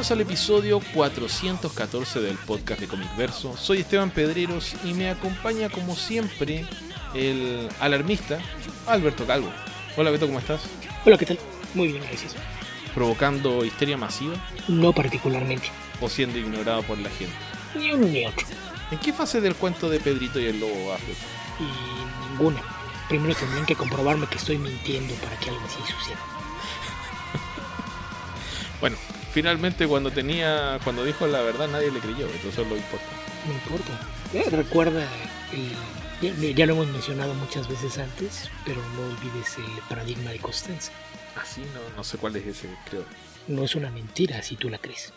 Bienvenidos al episodio 414 del podcast de Comic Verso. Soy Esteban Pedreros y me acompaña como siempre el alarmista Alberto Calvo. Hola Beto, ¿cómo estás? Hola, ¿qué tal? Muy bien, gracias. ¿Provocando histeria masiva? No particularmente. ¿O siendo ignorado por la gente? Ni uno ni otro. ¿En qué fase del cuento de Pedrito y el Lobo vas, Beto? Y ninguna. Primero tendrían que comprobarme que estoy mintiendo para que algo así suceda. Bueno, finalmente cuando dijo la verdad nadie le creyó, Beto, eso es lo importante. No importa. Recuerda, ya lo hemos mencionado muchas veces antes, pero no olvides el paradigma de Costanza. Ah, sí, no sé cuál es ese, creo. No es una mentira si tú la crees.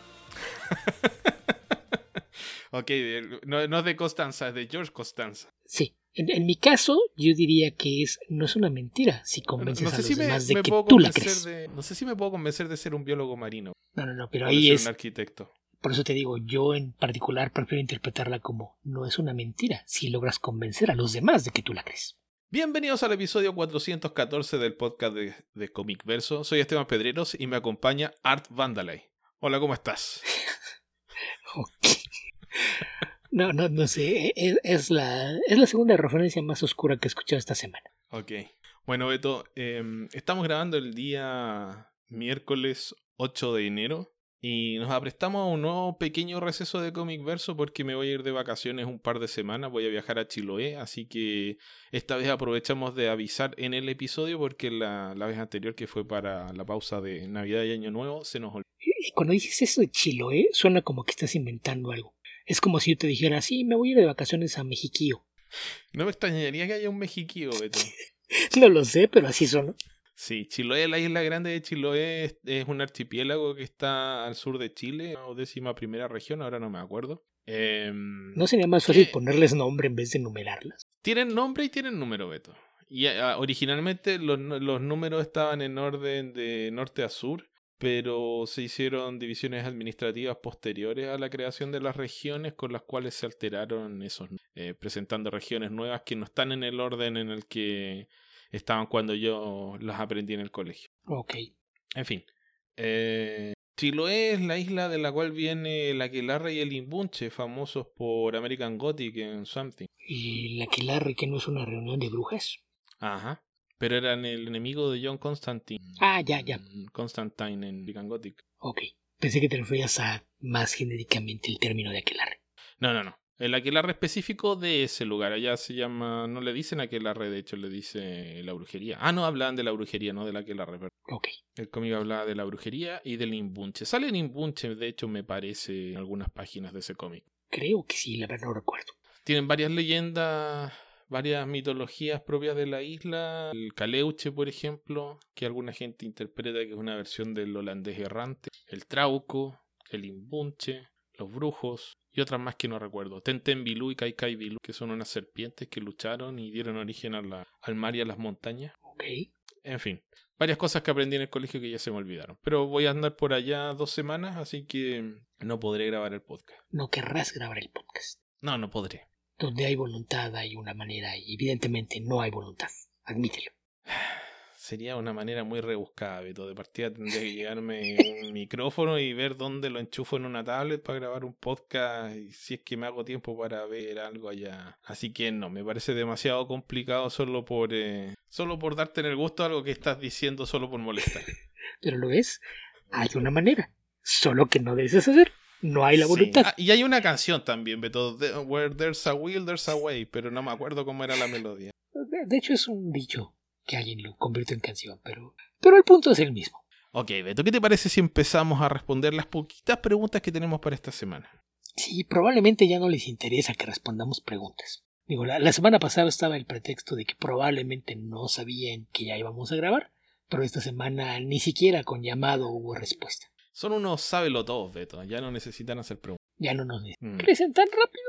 Ok, no es de Costanza, es de George Costanza. Sí. En mi caso, yo diría que no es una mentira si convences a los demás de que tú la crees. No sé si me puedo convencer de ser un biólogo marino. No, pero o ahí de es... ser un arquitecto. Por eso te digo, yo en particular prefiero interpretarla como no es una mentira si logras convencer a los demás de que tú la crees. Bienvenidos al episodio 414 del podcast de Comic Verso. Soy Esteban Pedreros y me acompaña Art Vandalay. Hola, ¿cómo estás? Okay. No sé, es la segunda referencia más oscura que he escuchado esta semana. Ok. Bueno, Beto, estamos grabando el día miércoles 8 de enero y nos aprestamos a un nuevo pequeño receso de Comic Verso porque me voy a ir de vacaciones un par de semanas, voy a viajar a Chiloé, así que esta vez aprovechamos de avisar en el episodio porque la vez anterior, que fue para la pausa de Navidad y Año Nuevo, se nos olvidó. Y cuando dices eso de Chiloé, suena como que estás inventando algo. Es como si yo te dijera, sí, me voy a ir de vacaciones a Mexiquío. No me extrañaría que haya un Mexiquío, Beto. No lo sé, pero así son. Sí, Chiloé, la isla grande de Chiloé, es un archipiélago que está al sur de Chile, o 11ª región, ahora no me acuerdo. ¿No sería más fácil ponerles nombre en vez de numerarlas? Tienen nombre y tienen número, Beto. Y originalmente los números estaban en orden de norte a sur, pero se hicieron divisiones administrativas posteriores a la creación de las regiones con las cuales se alteraron esos, presentando regiones nuevas que no están en el orden en el que estaban cuando yo las aprendí en el colegio. Ok. En fin. Chiloé es la isla de la cual viene el Aquelarre y el Imbunche, famosos por American Gothic en Something. ¿Y el Aquelarre que no es una reunión de brujas? Ajá. Pero eran el enemigo de John Constantine. Ah, ya. Constantine en American Gothic. Ok. Pensé que te referías a más genéricamente el término de Aquelarre. No. El Aquelarre específico de ese lugar. Allá se llama... No le dicen Aquelarre, de hecho le dice la brujería. Ah, no, hablaban de la brujería, no del Aquelarre. Perdón. Ok. El cómic hablaba de la brujería y del Imbunche. Sale en Imbunche, de hecho, me parece, en algunas páginas de ese cómic. Creo que sí, la verdad no recuerdo. Tienen varias leyendas, varias mitologías propias de la isla. El Caleuche, por ejemplo, que alguna gente interpreta que es una versión del holandés errante. El Trauco, el Imbunche, los brujos y otras más que no recuerdo. Tentenbilú y Kaikaibilú, que son unas serpientes que lucharon y dieron origen al mar y a las montañas. Ok. En fin, varias cosas que aprendí en el colegio que ya se me olvidaron. Pero voy a andar por allá 2 semanas, así que no podré grabar el podcast. No querrás grabar el podcast. No podré. Donde hay voluntad hay una manera y evidentemente no hay voluntad. Admítelo. Sería una manera muy rebuscada, Beto. De partida tendría que llegarme un micrófono y ver dónde lo enchufo en una tablet para grabar un podcast, y si es que me hago tiempo para ver algo allá. Así que no, me parece demasiado complicado solo por darte en el gusto algo que estás diciendo solo por molestar. Pero lo ves, hay una manera, solo que no debes hacer. No hay la voluntad. Sí. Y hay una canción también, Beto, Where there's a will, there's a way, pero no me acuerdo cómo era la melodía. De hecho es un dicho que alguien lo convirtió en canción, pero el punto es el mismo. Ok, Beto, ¿qué te parece si empezamos a responder las poquitas preguntas que tenemos para esta semana? Sí, probablemente ya no les interesa que respondamos preguntas. Digo, la semana pasada estaba el pretexto de que probablemente no sabían que ya íbamos a grabar, pero esta semana ni siquiera con llamado hubo respuesta. Son unos sábelo-todos, Beto, ya no necesitan hacer preguntas. Ya no nos crecen tan rápido.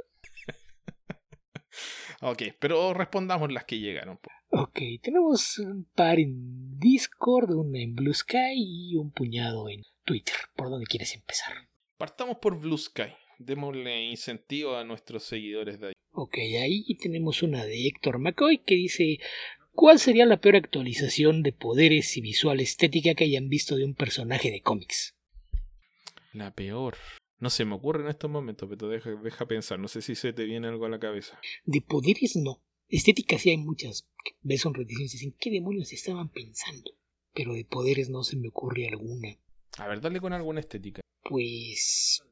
Ok, pero respondamos las que llegaron. Ok, tenemos un par en Discord, una en Blue Sky y un puñado en Twitter. ¿Por dónde quieres empezar? Partamos por Blue Sky. Démosle incentivo a nuestros seguidores de ahí. Ok, ahí tenemos una de Héctor McCoy que dice: ¿cuál sería la peor actualización de poderes y visual estética que hayan visto de un personaje de cómics? La peor. No se me ocurre en estos momentos, pero deja pensar. No sé si se te viene algo a la cabeza. De poderes no. Estéticas sí hay muchas. Ves un rediseños y dicen, ¿qué demonios estaban pensando? Pero de poderes no se me ocurre alguna. A ver, dale con alguna estética. Pues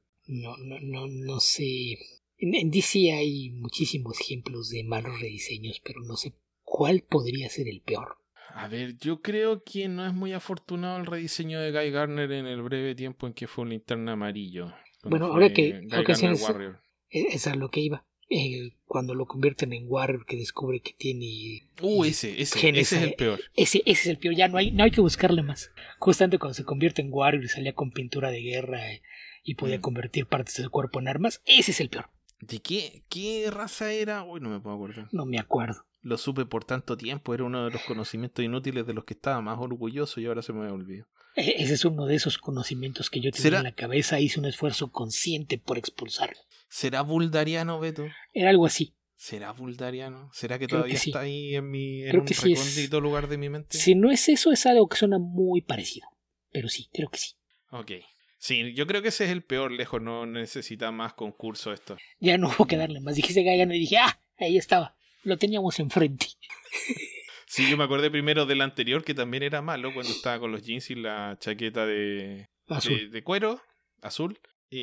no sé. En DC hay muchísimos ejemplos de malos rediseños, pero no sé cuál podría ser el peor. A ver, yo creo que no es muy afortunado el rediseño de Guy Gardner en el breve tiempo en que fue un Linterna Amarillo. Bueno, Fue ahora que Guy Gardner Warrior. Es a lo que iba. Cuando lo convierten en Warrior, que descubre que tiene ese genes, es el peor. Ese es el peor, ya no hay que buscarle más. Justamente cuando se convierte en Warrior y salía con pintura de guerra y podía convertir partes del cuerpo en armas, ese es el peor. ¿De qué raza era? Uy, no me puedo acordar. No me acuerdo. Lo supe por tanto tiempo, era uno de los conocimientos inútiles de los que estaba más orgulloso y ahora se me olvidó. Ese es uno de esos conocimientos que yo tenía en la cabeza, hice un esfuerzo consciente por expulsarlo. ¿Será buldariano, Beto? Era algo así. ¿Será buldariano? ¿Será que Creo todavía que sí. está ahí en Creo un que sí recóndito lugar de mi mente? Si no es eso, es algo que suena muy parecido. Pero sí, creo que sí. Ok. Sí, yo creo que ese es el peor, lejos, no necesita más concurso esto. Ya no hubo que darle más. Dijiste Gaigan y dije, ahí estaba. Lo teníamos enfrente. Sí, yo me acordé primero del anterior, que también era malo, cuando estaba con los jeans y la chaqueta de cuero, azul.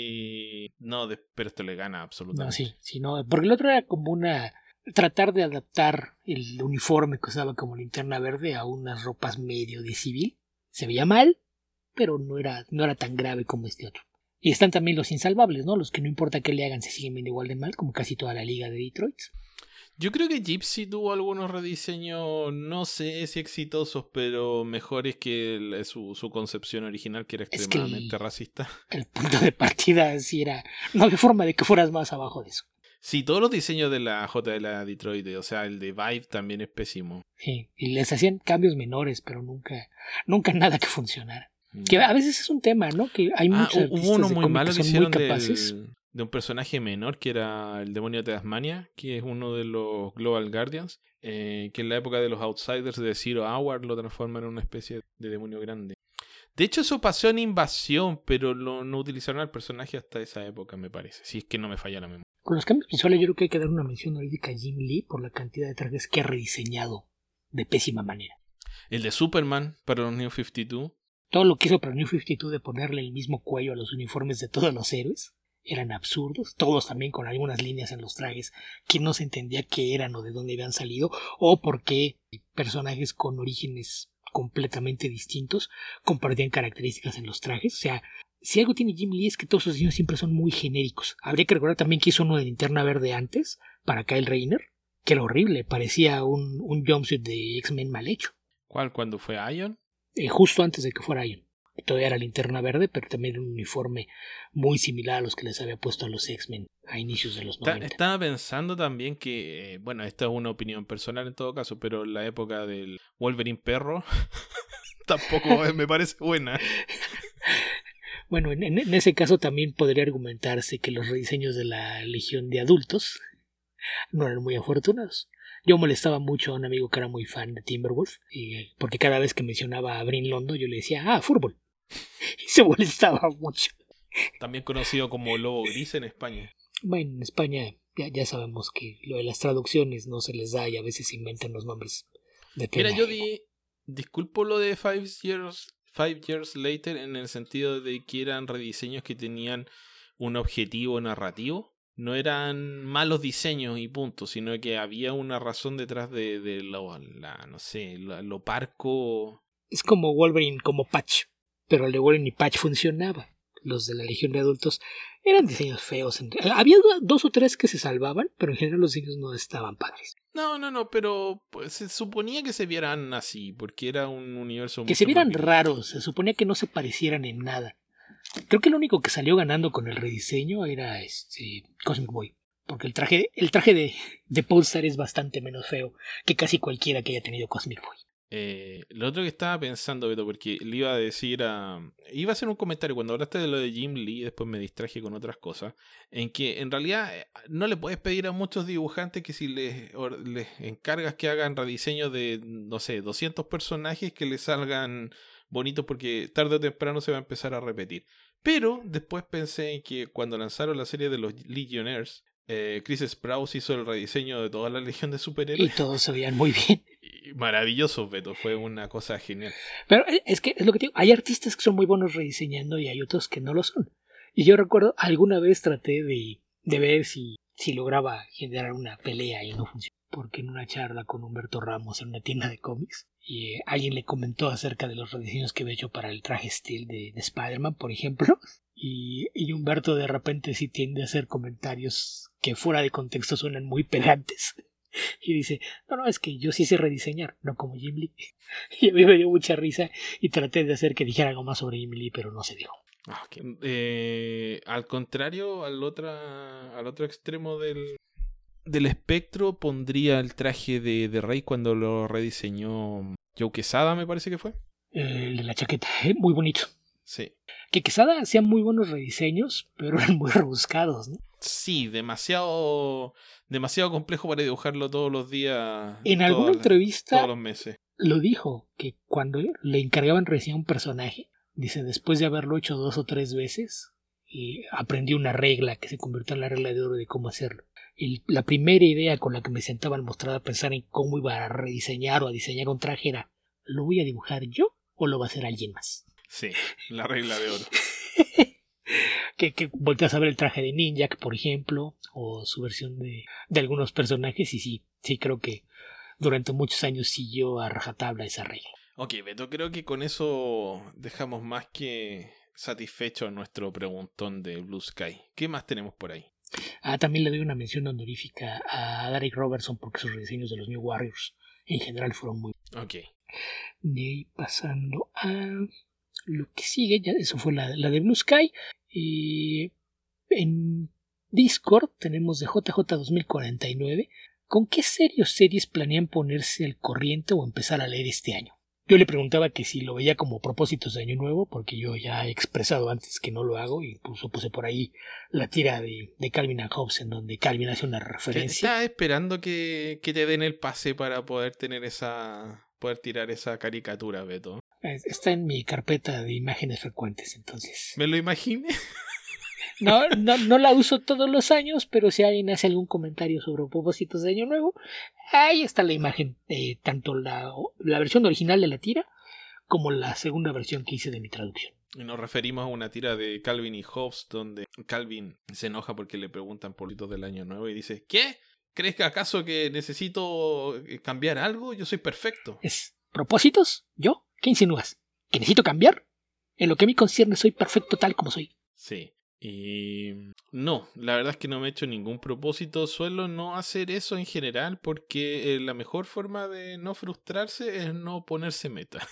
Y no, pero esto le gana absolutamente. No, sí, no, porque el otro era como tratar de adaptar el uniforme que usaba como Linterna Verde a unas ropas medio de civil. Se veía mal, pero no era tan grave como este otro. Y están también los insalvables, ¿no? Los que no importa qué le hagan se siguen viendo igual de mal, como casi toda la liga de Detroit. Yo creo que Gypsy tuvo algunos rediseños, no sé si exitosos, pero mejores que su concepción original, que era extremadamente racista. El punto de partida sí era... No había forma de que fueras más abajo de eso. Sí, todos los diseños de la J de la Detroit, o sea, el de Vibe también es pésimo. Sí, y les hacían cambios menores, pero nunca nada que funcionara. Que a veces es un tema, ¿no? Que hay muchos artistas hubo uno muy malo que que son hicieron muy capaces. de un personaje menor que era el demonio de Tasmania, que es uno de los Global Guardians, que en la época de los Outsiders de Zero Hour lo transforman en una especie de demonio grande. De hecho, eso pasó en Invasión, pero no utilizaron al personaje hasta esa época, me parece. Si es que no me falla la memoria. Con los cambios visuales yo creo que hay que dar una mención honorífica a Jim Lee por la cantidad de trajes que ha rediseñado de pésima manera. El de Superman para los New 52. Todo lo que hizo para New 52 de ponerle el mismo cuello a los uniformes de todos los héroes eran absurdos, todos también con algunas líneas en los trajes que no se entendía qué eran o de dónde habían salido o por qué personajes con orígenes completamente distintos compartían características en los trajes. O sea, si algo tiene Jim Lee es que todos sus diseños siempre son muy genéricos. Habría que recordar también que hizo uno de Linterna Verde antes para Kyle Rayner, que era horrible, parecía un jumpsuit de X-Men mal hecho. ¿Cuál? ¿Cuándo fue Ion? Justo antes de que fuera Ion. Todavía era Linterna Verde, pero también era un uniforme muy similar a los que les había puesto a los X-Men a inicios de los 90. Estaba pensando también que, bueno, esta es una opinión personal en todo caso, pero la época del Wolverine perro tampoco me parece buena. Bueno, en ese caso también podría argumentarse que los rediseños de la Legión de adultos no eran muy afortunados. Yo molestaba mucho a un amigo que era muy fan de Timberwolf, porque cada vez que mencionaba a Brin Londo yo le decía, fútbol. Y se molestaba mucho. También conocido como Lobo Gris en España. Bueno, en España ya sabemos que lo de las traducciones no se les da y a veces inventan los nombres de Mira, yo disculpo lo de 5 Years Later en el sentido de que eran rediseños que tenían un objetivo narrativo. No eran malos diseños y punto, sino que había una razón detrás de lo parco. Es como Wolverine, como Patch, pero el de Wolverine y Patch funcionaba. Los de la Legión de Adultos eran diseños feos. Había 2 o 3 que se salvaban, pero en general los diseños no estaban padres. No, pero pues, se suponía que se vieran así, porque era un universo que se vieran raros, se suponía que no se parecieran en nada. Creo que el único que salió ganando con el rediseño era Cosmic Boy, porque el traje de Polestar es bastante menos feo que casi cualquiera que haya tenido Cosmic Boy. Lo otro que estaba pensando, Beto, porque le iba a decir iba a hacer un comentario cuando hablaste de lo de Jim Lee, después me distraje con otras cosas, en que en realidad no le puedes pedir a muchos dibujantes que si les encargas que hagan rediseños de, no sé, 200 personajes, que les salgan bonitos porque tarde o temprano se va a empezar a repetir. Pero después pensé en que cuando lanzaron la serie de los Legionnaires, Chris Sprouse hizo el rediseño de toda la legión de Y superhéroes. todos se veían muy bien. Y maravilloso, Beto, fue una cosa genial. Pero es que es lo que te digo, hay artistas que son muy buenos rediseñando y hay otros que no lo son. Y yo recuerdo, alguna vez traté de ver si lograba generar una pelea y no funcionó. Porque en una charla con Humberto Ramos en una tienda de cómics, y alguien le comentó acerca de los rediseños que había hecho para el traje Steel de Spider-Man, por ejemplo. Y Humberto de repente sí tiende a hacer comentarios que fuera de contexto suenan muy pedantes. Y dice, no, es que yo sí sé rediseñar, no como Jim Lee. Y a mí me dio mucha risa y traté de hacer que dijera algo más sobre Jim Lee, pero no se dijo. Okay. Al contrario, al otro extremo del espectro, pondría el traje de Rey cuando lo rediseñó Joe Quesada, me parece que fue. El de la chaqueta, muy bonito. Sí. Que Quesada hacía muy buenos rediseños, pero eran muy rebuscados, ¿no? Sí, demasiado complejo para dibujarlo todos los días. En alguna entrevista todos los meses. lo dijo, que cuando le encargaban rediseñar un personaje, dice, después de haberlo hecho 2 o 3 veces, aprendió una regla que se convirtió en la regla de oro de cómo hacerlo. La primera idea con la que me sentaba al mostrar a pensar en cómo iba a rediseñar o a diseñar un traje era, ¿lo voy a dibujar yo o lo va a hacer alguien más? Sí, la regla de oro. que volteas a ver el traje de Ninja, por ejemplo, o su versión de algunos personajes, y sí creo que durante muchos años siguió a rajatabla esa regla. Ok, Beto, creo que con eso dejamos más que satisfecho nuestro preguntón de Blue Sky. ¿Qué más tenemos por ahí? También le doy una mención honorífica a Derek Robertson porque sus rediseños de los New Warriors en general fueron muy... Ok. De ahí pasando a lo que sigue, ya eso fue la de Blue Sky. En Discord tenemos de JJ 2049. ¿Con qué series planean ponerse al corriente o empezar a leer este año? Yo le preguntaba que si lo veía como propósitos de año nuevo, porque yo ya he expresado antes que no lo hago, y incluso puse por ahí la tira de Calvin and Hobbes, en donde Calvin hace una referencia. Estaba esperando que te den el pase para poder tener poder tirar esa caricatura, Beto. Está en mi carpeta de imágenes frecuentes, entonces. ¿Me lo imaginé? No la uso todos los años, pero si alguien hace algún comentario sobre propósitos de año nuevo, ahí está la imagen, tanto la versión original de la tira como la segunda versión que hice de mi traducción. Y nos referimos a una tira de Calvin y Hobbes donde Calvin se enoja porque le preguntan por los del año nuevo y dice, ¿qué? ¿Crees que acaso que necesito cambiar algo? Yo soy perfecto. ¿Propósitos? ¿Yo? ¿Qué insinúas? ¿Que necesito cambiar? En lo que a mí concierne soy perfecto tal como soy. Sí. Y no, la verdad es que no me he hecho ningún propósito. Suelo no hacer eso en general porque la mejor forma de no frustrarse es no ponerse meta.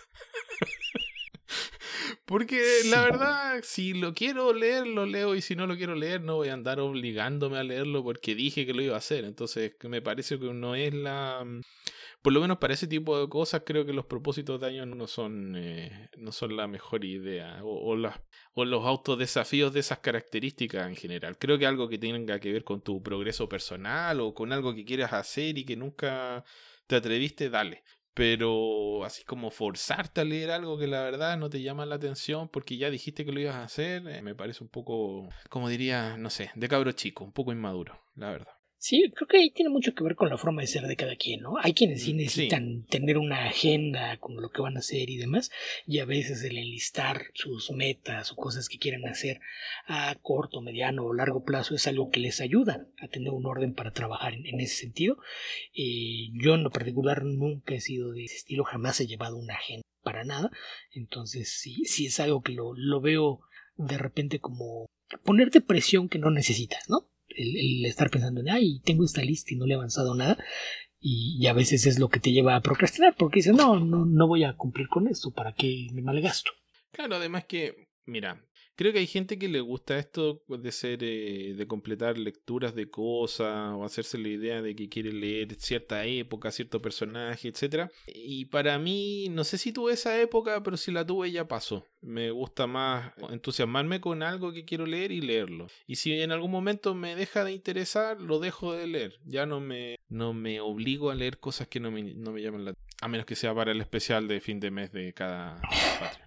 Porque la verdad, si lo quiero leer, lo leo, y si no lo quiero leer, no voy a andar obligándome a leerlo porque dije que lo iba a hacer. Entonces, me parece que no es por lo menos para ese tipo de cosas, creo que los propósitos de año no son la mejor idea. O los autodesafíos de esas características en general. Creo que algo que tenga que ver con tu progreso personal o con algo que quieras hacer y que nunca te atreviste, dale. Pero así como forzarte a leer algo que la verdad no te llama la atención porque ya dijiste que lo ibas a hacer, me parece un poco, como diría, no sé, de cabro chico, un poco inmaduro, la verdad. Sí, creo que ahí tiene mucho que ver con la forma de ser de cada quien, ¿no? Hay quienes sí necesitan tener una agenda con lo que van a hacer y demás, y a veces el enlistar sus metas o cosas que quieren hacer a corto, mediano o largo plazo es algo que les ayuda a tener un orden para trabajar en ese sentido. Yo en lo particular nunca he sido de ese estilo, jamás he llevado una agenda para nada, entonces sí es algo que lo veo de repente como ponerte presión que no necesitas, ¿no? El estar pensando en, ay, tengo esta lista y no le he avanzado nada, y a veces es lo que te lleva a procrastinar, porque dices, no voy a cumplir con esto, ¿para qué me malgasto? Claro, además que, mira, creo que hay gente que le gusta esto de ser, de completar lecturas de cosas o hacerse la idea de que quiere leer cierta época, cierto personaje, etc. Y para mí, no sé si tuve esa época, pero si la tuve ya pasó. Me gusta más entusiasmarme con algo que quiero leer y leerlo. Y si en algún momento me deja de interesar, lo dejo de leer. Ya no me obligo a leer cosas que no me llaman la atención. A menos que sea para el especial de fin de mes de cada Patreon.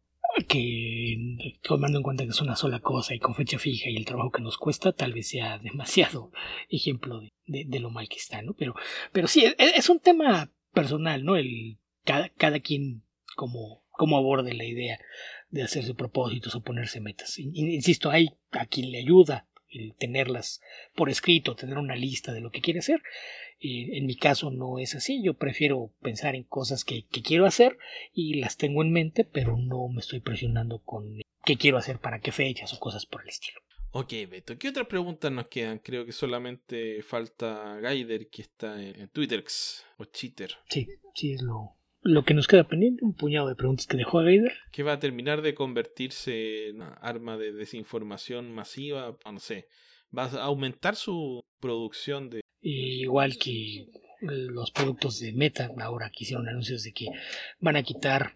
Que tomando en cuenta que es una sola cosa y con fecha fija y el trabajo que nos cuesta, tal vez sea demasiado ejemplo de lo mal que está, ¿no? Pero sí, es un tema personal, ¿no? Cada quien como aborde la idea de hacerse propósitos o ponerse metas. Insisto, hay a quien le ayuda el tenerlas por escrito, tener una lista de lo que quiere hacer. En mi caso no es así, yo prefiero pensar en cosas que quiero hacer y las tengo en mente, pero no me estoy presionando con qué quiero hacer para qué fechas o cosas por el estilo. Ok, Beto, ¿qué otras preguntas nos quedan? Creo que solamente falta Gaider, que está en Twitterx o Cheater. Sí, es lo que nos queda pendiente, un puñado de preguntas que dejó a Gaider. Que va a terminar de convertirse en una arma de desinformación masiva, no sé, va a aumentar su producción de... Igual que los productos de Meta, ahora que hicieron anuncios de que van a quitar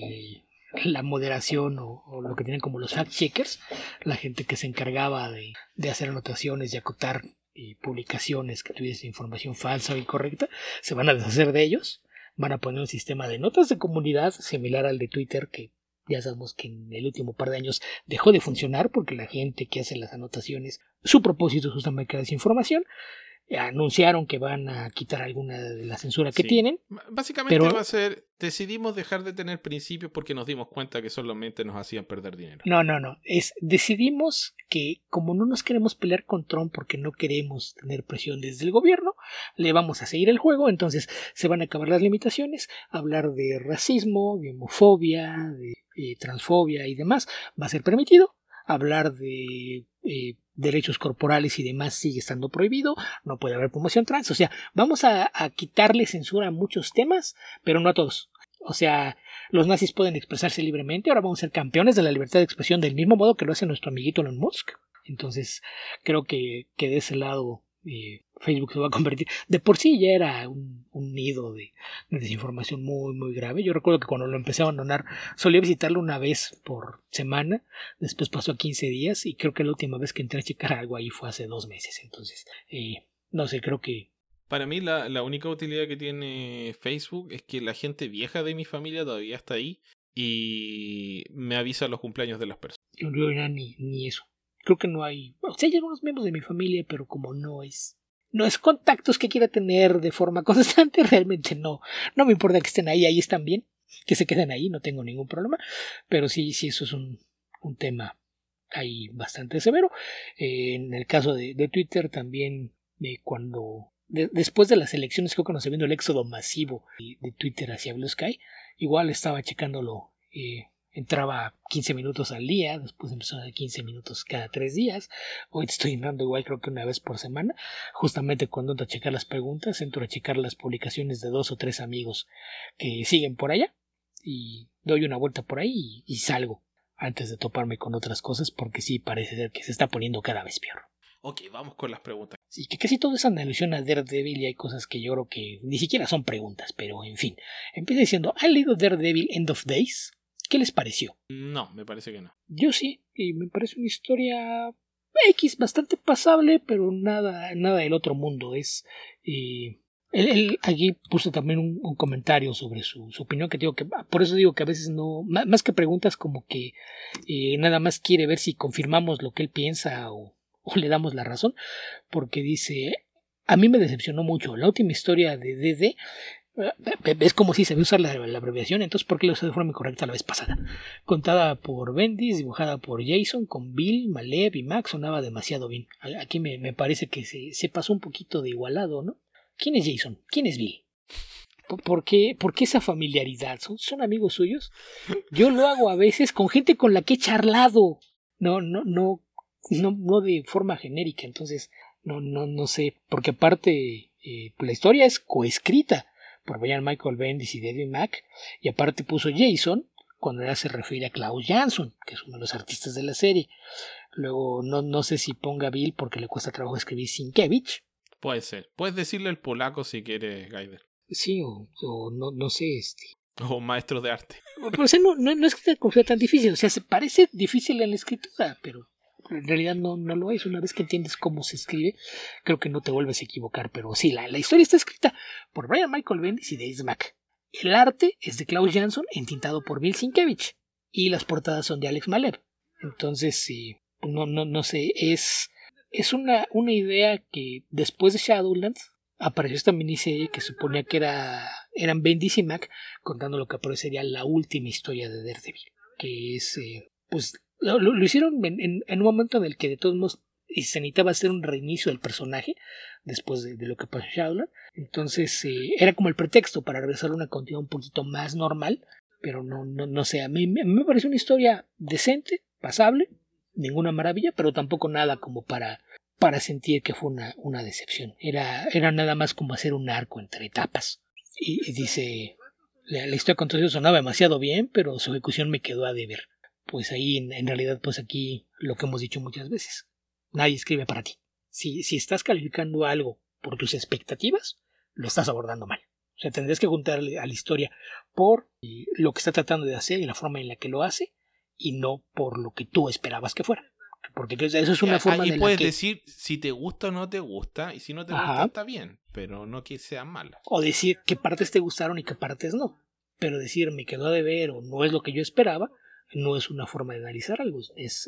la moderación o lo que tienen como los fact checkers, la gente que se encargaba de hacer anotaciones y acotar publicaciones que tuviesen información falsa o incorrecta, se van a deshacer de ellos, van a poner un sistema de notas de comunidad similar al de Twitter, que ya sabemos que en el último par de años dejó de funcionar porque la gente que hace las anotaciones, su propósito es justamente crear desinformación. Anunciaron que van a quitar alguna de la censura que tienen. Básicamente va a ser, decidimos dejar de tener principios porque nos dimos cuenta que solamente nos hacían perder dinero. No. Decidimos que como no nos queremos pelear con Trump porque no queremos tener presión desde el gobierno, le vamos a seguir el juego, entonces se van a acabar las limitaciones, hablar de racismo, de homofobia, de transfobia y demás va a ser permitido, hablar de derechos corporales y demás sigue estando prohibido, no puede haber promoción trans, o sea, vamos a quitarle censura a muchos temas, pero no a todos. O sea, los nazis pueden expresarse libremente, ahora vamos a ser campeones de la libertad de expresión del mismo modo que lo hace nuestro amiguito Elon Musk. Entonces, creo que de ese lado Facebook se va a convertir. De por sí ya era un nido de desinformación muy, muy grave. Yo recuerdo que cuando lo empecé a abandonar solía visitarlo una vez por semana, después pasó a 15 días y creo que la última vez que entré a checar algo ahí fue hace 2 meses. Entonces, no sé, creo que... Para mí la única utilidad que tiene Facebook es que la gente vieja de mi familia todavía está ahí y me avisa los cumpleaños de las personas. Yo ni eso. Creo que no hay... O sea, hay algunos miembros de mi familia, pero como no es contactos que quiera tener de forma constante, realmente no me importa que estén ahí están bien, que se queden ahí, no tengo ningún problema, pero sí, eso es un tema ahí bastante severo. En el caso de Twitter también, cuando... después de las elecciones creo que nos está viendo el éxodo masivo de Twitter hacia Blue Sky, igual estaba checándolo, entraba 15 minutos al día, después empezó a 15 minutos cada 3 días, hoy estoy entrando igual creo que una vez por semana, justamente cuando entro a checar las preguntas, entro a checar las publicaciones de 2 o 3 amigos que siguen por allá y doy una vuelta por ahí y salgo antes de toparme con otras cosas porque sí parece ser que se está poniendo cada vez peor. Ok, vamos con las preguntas. Sí, que casi todo es una alusión a Daredevil y hay cosas que yo creo que ni siquiera son preguntas, pero en fin. Empieza diciendo, ¿han leído Daredevil End of Days? ¿Qué les pareció? No, me parece que no. Yo sí, y me parece una historia X, bastante pasable, pero nada del otro mundo. Es... Él aquí puso también un comentario sobre su opinión, que digo que por eso digo que a veces no, más que preguntas como que nada más quiere ver si confirmamos lo que él piensa o le damos la razón, porque dice, a mí me decepcionó mucho la última historia de DD, es como si se ve usar la abreviación, entonces ¿por qué lo usé de forma incorrecta la vez pasada? Contada por Bendis, dibujada por Jason, con Bill, Malev y Max, sonaba demasiado bien. Aquí me parece que se pasó un poquito de igualado, ¿no? ¿Quién es Jason? ¿Quién es Bill? ¿Por qué esa familiaridad? ¿Son amigos suyos? Yo lo hago a veces con gente con la que he charlado. No de forma genérica, entonces no sé, porque aparte la historia es coescrita por Brian Michael Bendis y David Mack, y aparte puso Jason cuando ya se refiere a Klaus Jansson, que es uno de los artistas de la serie. Luego no sé si ponga Bill porque le cuesta trabajo escribir Sienkiewicz. Puede ser, puedes decirle el polaco si quieres, Gaider. Sí, o no sé, O maestro de arte. Pero o sea, no es que sea tan difícil, o sea, se parece difícil en la escritura, pero en realidad no lo es. Una vez que entiendes cómo se escribe, creo que no te vuelves a equivocar. Pero sí, la historia está escrita por Brian Michael Bendis y David Mack. El arte es de Klaus Jansson, entintado por Bill Sienkiewicz, y las portadas son de Alex Malev. Entonces, sí, no sé, es una idea que después de Shadowlands apareció esta miniserie que suponía que eran Bendis y Mac contando lo que parecería la última historia de Daredevil, que es, pues, lo hicieron en un momento en el que de todos modos se necesitaba hacer un reinicio del personaje después de lo que pasó en Shadowlands. Entonces era como el pretexto para regresar a una continuidad un poquito más normal, pero no sé, a mí me parece una historia decente, pasable, ninguna maravilla, pero tampoco nada como para sentir que fue una decepción. Era nada más como hacer un arco entre etapas. Y dice, la historia con todo eso sonaba demasiado bien, pero su ejecución me quedó a deber. Pues ahí en realidad, pues aquí lo que hemos dicho muchas veces. Nadie escribe para ti. Si estás calificando algo por tus expectativas, lo estás abordando mal. O sea, tendrías que juntarle a la historia por lo que está tratando de hacer y la forma en la que lo hace, y no por lo que tú esperabas que fuera. Porque eso es una forma ahí de puedes la que... decir si te gusta o no te gusta, y si no te gusta está bien, pero no que sea mala. O decir qué partes te gustaron y qué partes no. Pero decir me quedó a deber o no es lo que yo esperaba, no es una forma de analizar algo.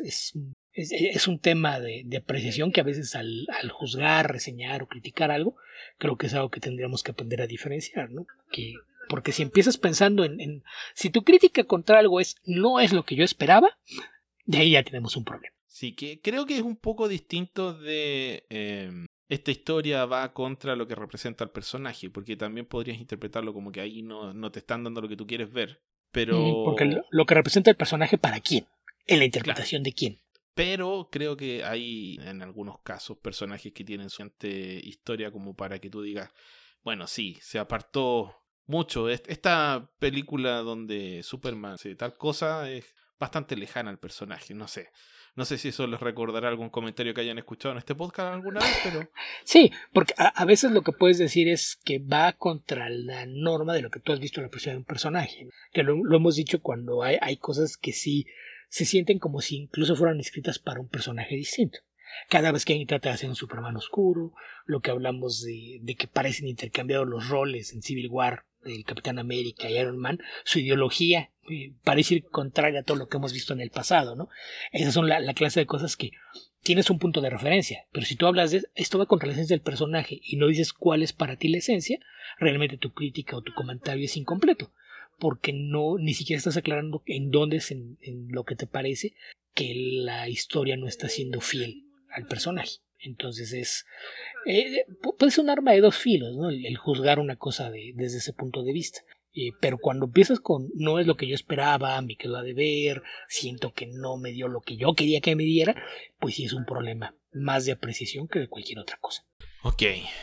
Es un tema de apreciación que a veces al juzgar, reseñar o criticar algo, creo que es algo que tendríamos que aprender a diferenciar, ¿no? Porque si empiezas pensando si tu crítica contra algo no es lo que yo esperaba, de ahí ya tenemos un problema. Sí, que creo que es un poco distinto de... esta historia va contra lo que representa el personaje, porque también podrías interpretarlo como que ahí no te están dando lo que tú quieres ver, pero... Porque lo que representa el personaje para quién, en la interpretación de quién. Pero creo que hay en algunos casos personajes que tienen suficiente historia como para que tú digas, bueno, sí, se apartó mucho. Esta película donde Superman hace tal cosa es bastante lejana al personaje, no sé. No sé si eso les recordará algún comentario que hayan escuchado en este podcast alguna vez, pero... Sí, porque a veces lo que puedes decir es que va contra la norma de lo que tú has visto en la persona de un personaje. Que lo hemos dicho cuando hay cosas que sí se sienten como si incluso fueran escritas para un personaje distinto. Cada vez que alguien trata de hacer un Superman oscuro, lo que hablamos de que parecen intercambiados los roles en Civil War, el Capitán América y Iron Man, su ideología parece ir contraria a todo lo que hemos visto en el pasado, ¿no? Esas son la clase de cosas que tienes un punto de referencia, pero si tú hablas de esto va contra la esencia del personaje y no dices cuál es para ti la esencia, realmente tu crítica o tu comentario es incompleto, porque ni siquiera estás aclarando en dónde es en lo que te parece que la historia no está siendo fiel al personaje. Entonces puede ser un arma de dos filos, ¿no? El juzgar una cosa desde ese punto de vista. Pero cuando empiezas con no es lo que yo esperaba, me quedó a deber, siento que no me dio lo que yo quería que me diera, pues sí es un problema más de apreciación que de cualquier otra cosa. Ok.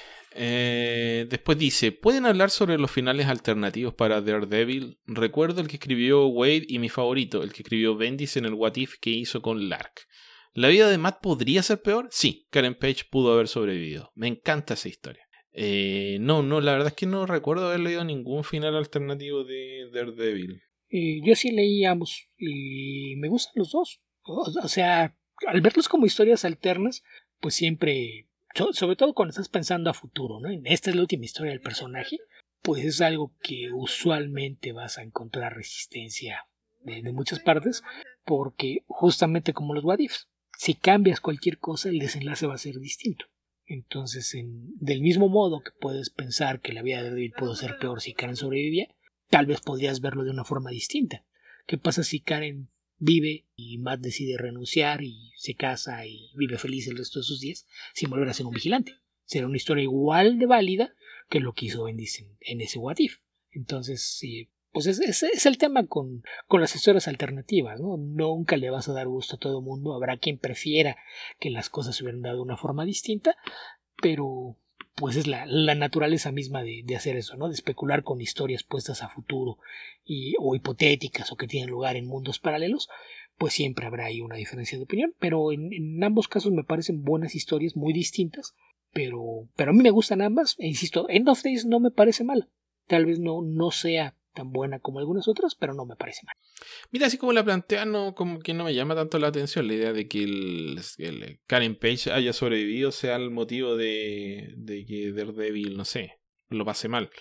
Después dice, ¿pueden hablar sobre los finales alternativos para Daredevil? Recuerdo el que escribió Wade y mi favorito, el que escribió Bendis en el What If que hizo con Lark. ¿La vida de Matt podría ser peor? Sí, Karen Page pudo haber sobrevivido. Me encanta esa historia. No, la verdad es que no recuerdo haber leído ningún final alternativo de Daredevil. Yo sí leí ambos y me gustan los dos. O sea, al verlos como historias alternas, pues siempre, sobre todo cuando estás pensando a futuro, ¿no? Esta es la última historia del personaje, pues es algo que usualmente vas a encontrar resistencia de muchas partes, porque justamente como los what ifs, si cambias cualquier cosa, el desenlace va a ser distinto. Entonces, del mismo modo que puedes pensar que la vida de Daredevil pudo ser peor si Karen sobrevivía, tal vez podrías verlo de una forma distinta. ¿Qué pasa si Karen vive y Matt decide renunciar y se casa y vive feliz el resto de sus días sin volver a ser un vigilante? Será una historia igual de válida que lo que hizo Bendis en ese What If. Entonces, pues es el tema con las historias alternativas, ¿no? Nunca le vas a dar gusto a todo el mundo. Habrá quien prefiera que las cosas se hubieran dado de una forma distinta, pero pues es la naturaleza misma de hacer eso, ¿no? De especular con historias puestas a futuro o hipotéticas o que tienen lugar en mundos paralelos, pues siempre habrá ahí una diferencia de opinión, pero en ambos casos me parecen buenas historias muy distintas, pero a mí me gustan ambas, e insisto, End of Days no me parece mala, tal vez no sea tan buena como algunas otras, pero no me parece mal. Mira, así como la plantean, no, como que no me llama tanto la atención la idea de que el Karen Page haya sobrevivido sea el motivo de que Daredevil, no sé, lo pase mal.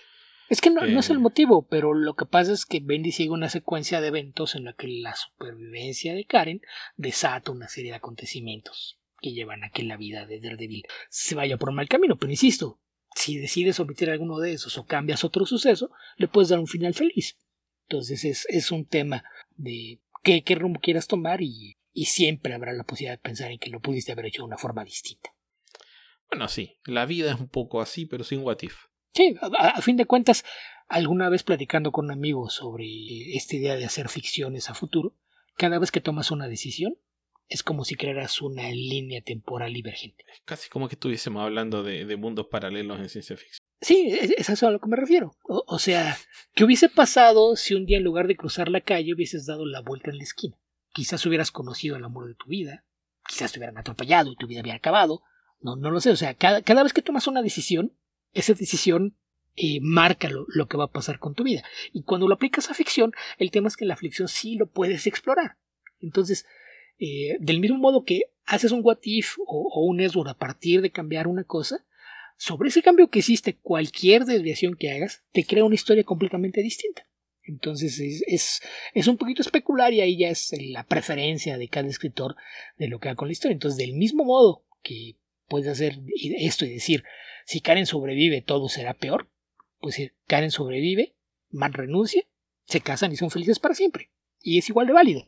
Es que no es el motivo, pero lo que pasa es que Bendy sigue una secuencia de eventos en la que la supervivencia de Karen desata una serie de acontecimientos que llevan a que la vida de Daredevil se vaya por un mal camino. Pero insisto, si decides omitir alguno de esos o cambias otro suceso, le puedes dar un final feliz. Entonces es un tema de qué rumbo quieras tomar y siempre habrá la posibilidad de pensar en que lo pudiste haber hecho de una forma distinta. Bueno, sí, la vida es un poco así, pero sin what if. Sí, a fin de cuentas, alguna vez platicando con un amigo sobre esta idea de hacer ficciones a futuro, cada vez que tomas una decisión, es como si crearas una línea temporal divergente. Es casi como que estuviésemos hablando de mundos paralelos en ciencia ficción. Sí, es a eso a lo que me refiero. O sea, ¿qué hubiese pasado si un día en lugar de cruzar la calle hubieses dado la vuelta en la esquina? Quizás hubieras conocido el amor de tu vida, quizás te hubieran atropellado y tu vida hubiera acabado. No lo sé. O sea, cada vez que tomas una decisión, esa decisión marca lo que va a pasar con tu vida. Y cuando lo aplicas a ficción, el tema es que en la ficción sí lo puedes explorar. Entonces, del mismo modo que haces un what if o un Eastwood a partir de cambiar una cosa, sobre ese cambio que hiciste, cualquier desviación que hagas te crea una historia completamente distinta. Entonces es un poquito especular y ahí ya es la preferencia de cada escritor de lo que haga con la historia. Entonces, del mismo modo que puedes hacer esto y decir, si Karen sobrevive todo será peor, pues si Karen sobrevive, Matt renuncia, se casan y son felices para siempre. Y es igual de válido.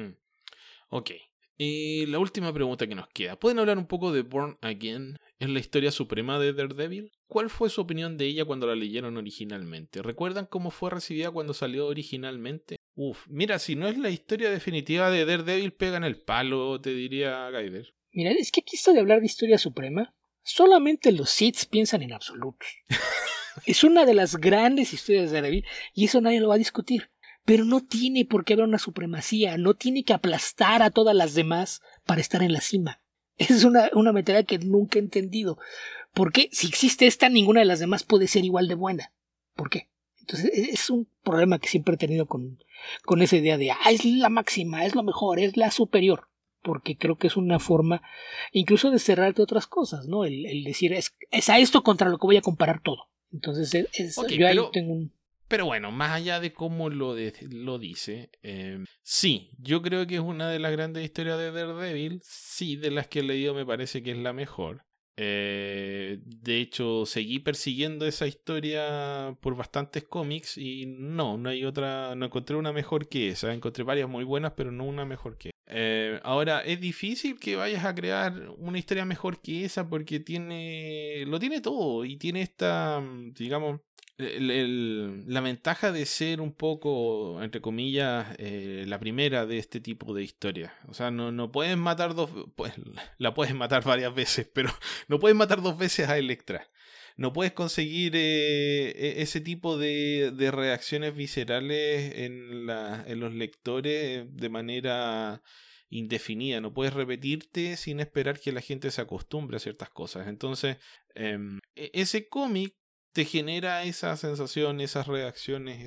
Ok. Y la última pregunta que nos queda. ¿Pueden hablar un poco de Born Again? ¿Es la historia suprema de Daredevil? ¿Cuál fue su opinión de ella cuando la leyeron originalmente? ¿Recuerdan cómo fue recibida cuando salió originalmente? Mira, si no es la historia definitiva de Daredevil, pegan el palo, te diría Gaider. Mira, es que aquí esto de hablar de historia suprema, solamente los Siths piensan en absolutos. Es una de las grandes historias de Daredevil y eso nadie lo va a discutir. Pero no tiene por qué haber una supremacía, no tiene que aplastar a todas las demás para estar en la cima. Es una mentalidad que nunca he entendido. ¿Por qué? Si existe esta, ninguna de las demás puede ser igual de buena. ¿Por qué? Entonces es un problema que siempre he tenido con esa idea de es la máxima, es lo mejor, es la superior. Porque creo que es una forma incluso de cerrarte otras cosas, ¿no? El decir es a esto contra lo que voy a comparar todo. Entonces Okay, yo ahí tengo un... Pero bueno, más allá de cómo lo dice, sí, yo creo que es una de las grandes historias de Daredevil. Sí, de las que he leído me parece que es la mejor. De hecho, seguí persiguiendo esa historia por bastantes cómics y no hay otra, no encontré una mejor que esa. Encontré varias muy buenas, pero no una mejor que esa. Ahora, es difícil que vayas a crear una historia mejor que esa porque lo tiene todo y tiene esta, digamos, la ventaja de ser un poco, entre comillas, la primera de este tipo de historias. O sea, no puedes matar pues la puedes matar varias veces, pero no puedes matar dos veces a Elektra. No puedes conseguir ese tipo de reacciones viscerales en los lectores de manera indefinida. No puedes repetirte sin esperar que la gente se acostumbre a ciertas cosas. Entonces, ese cómic te genera esa sensación, esas reacciones,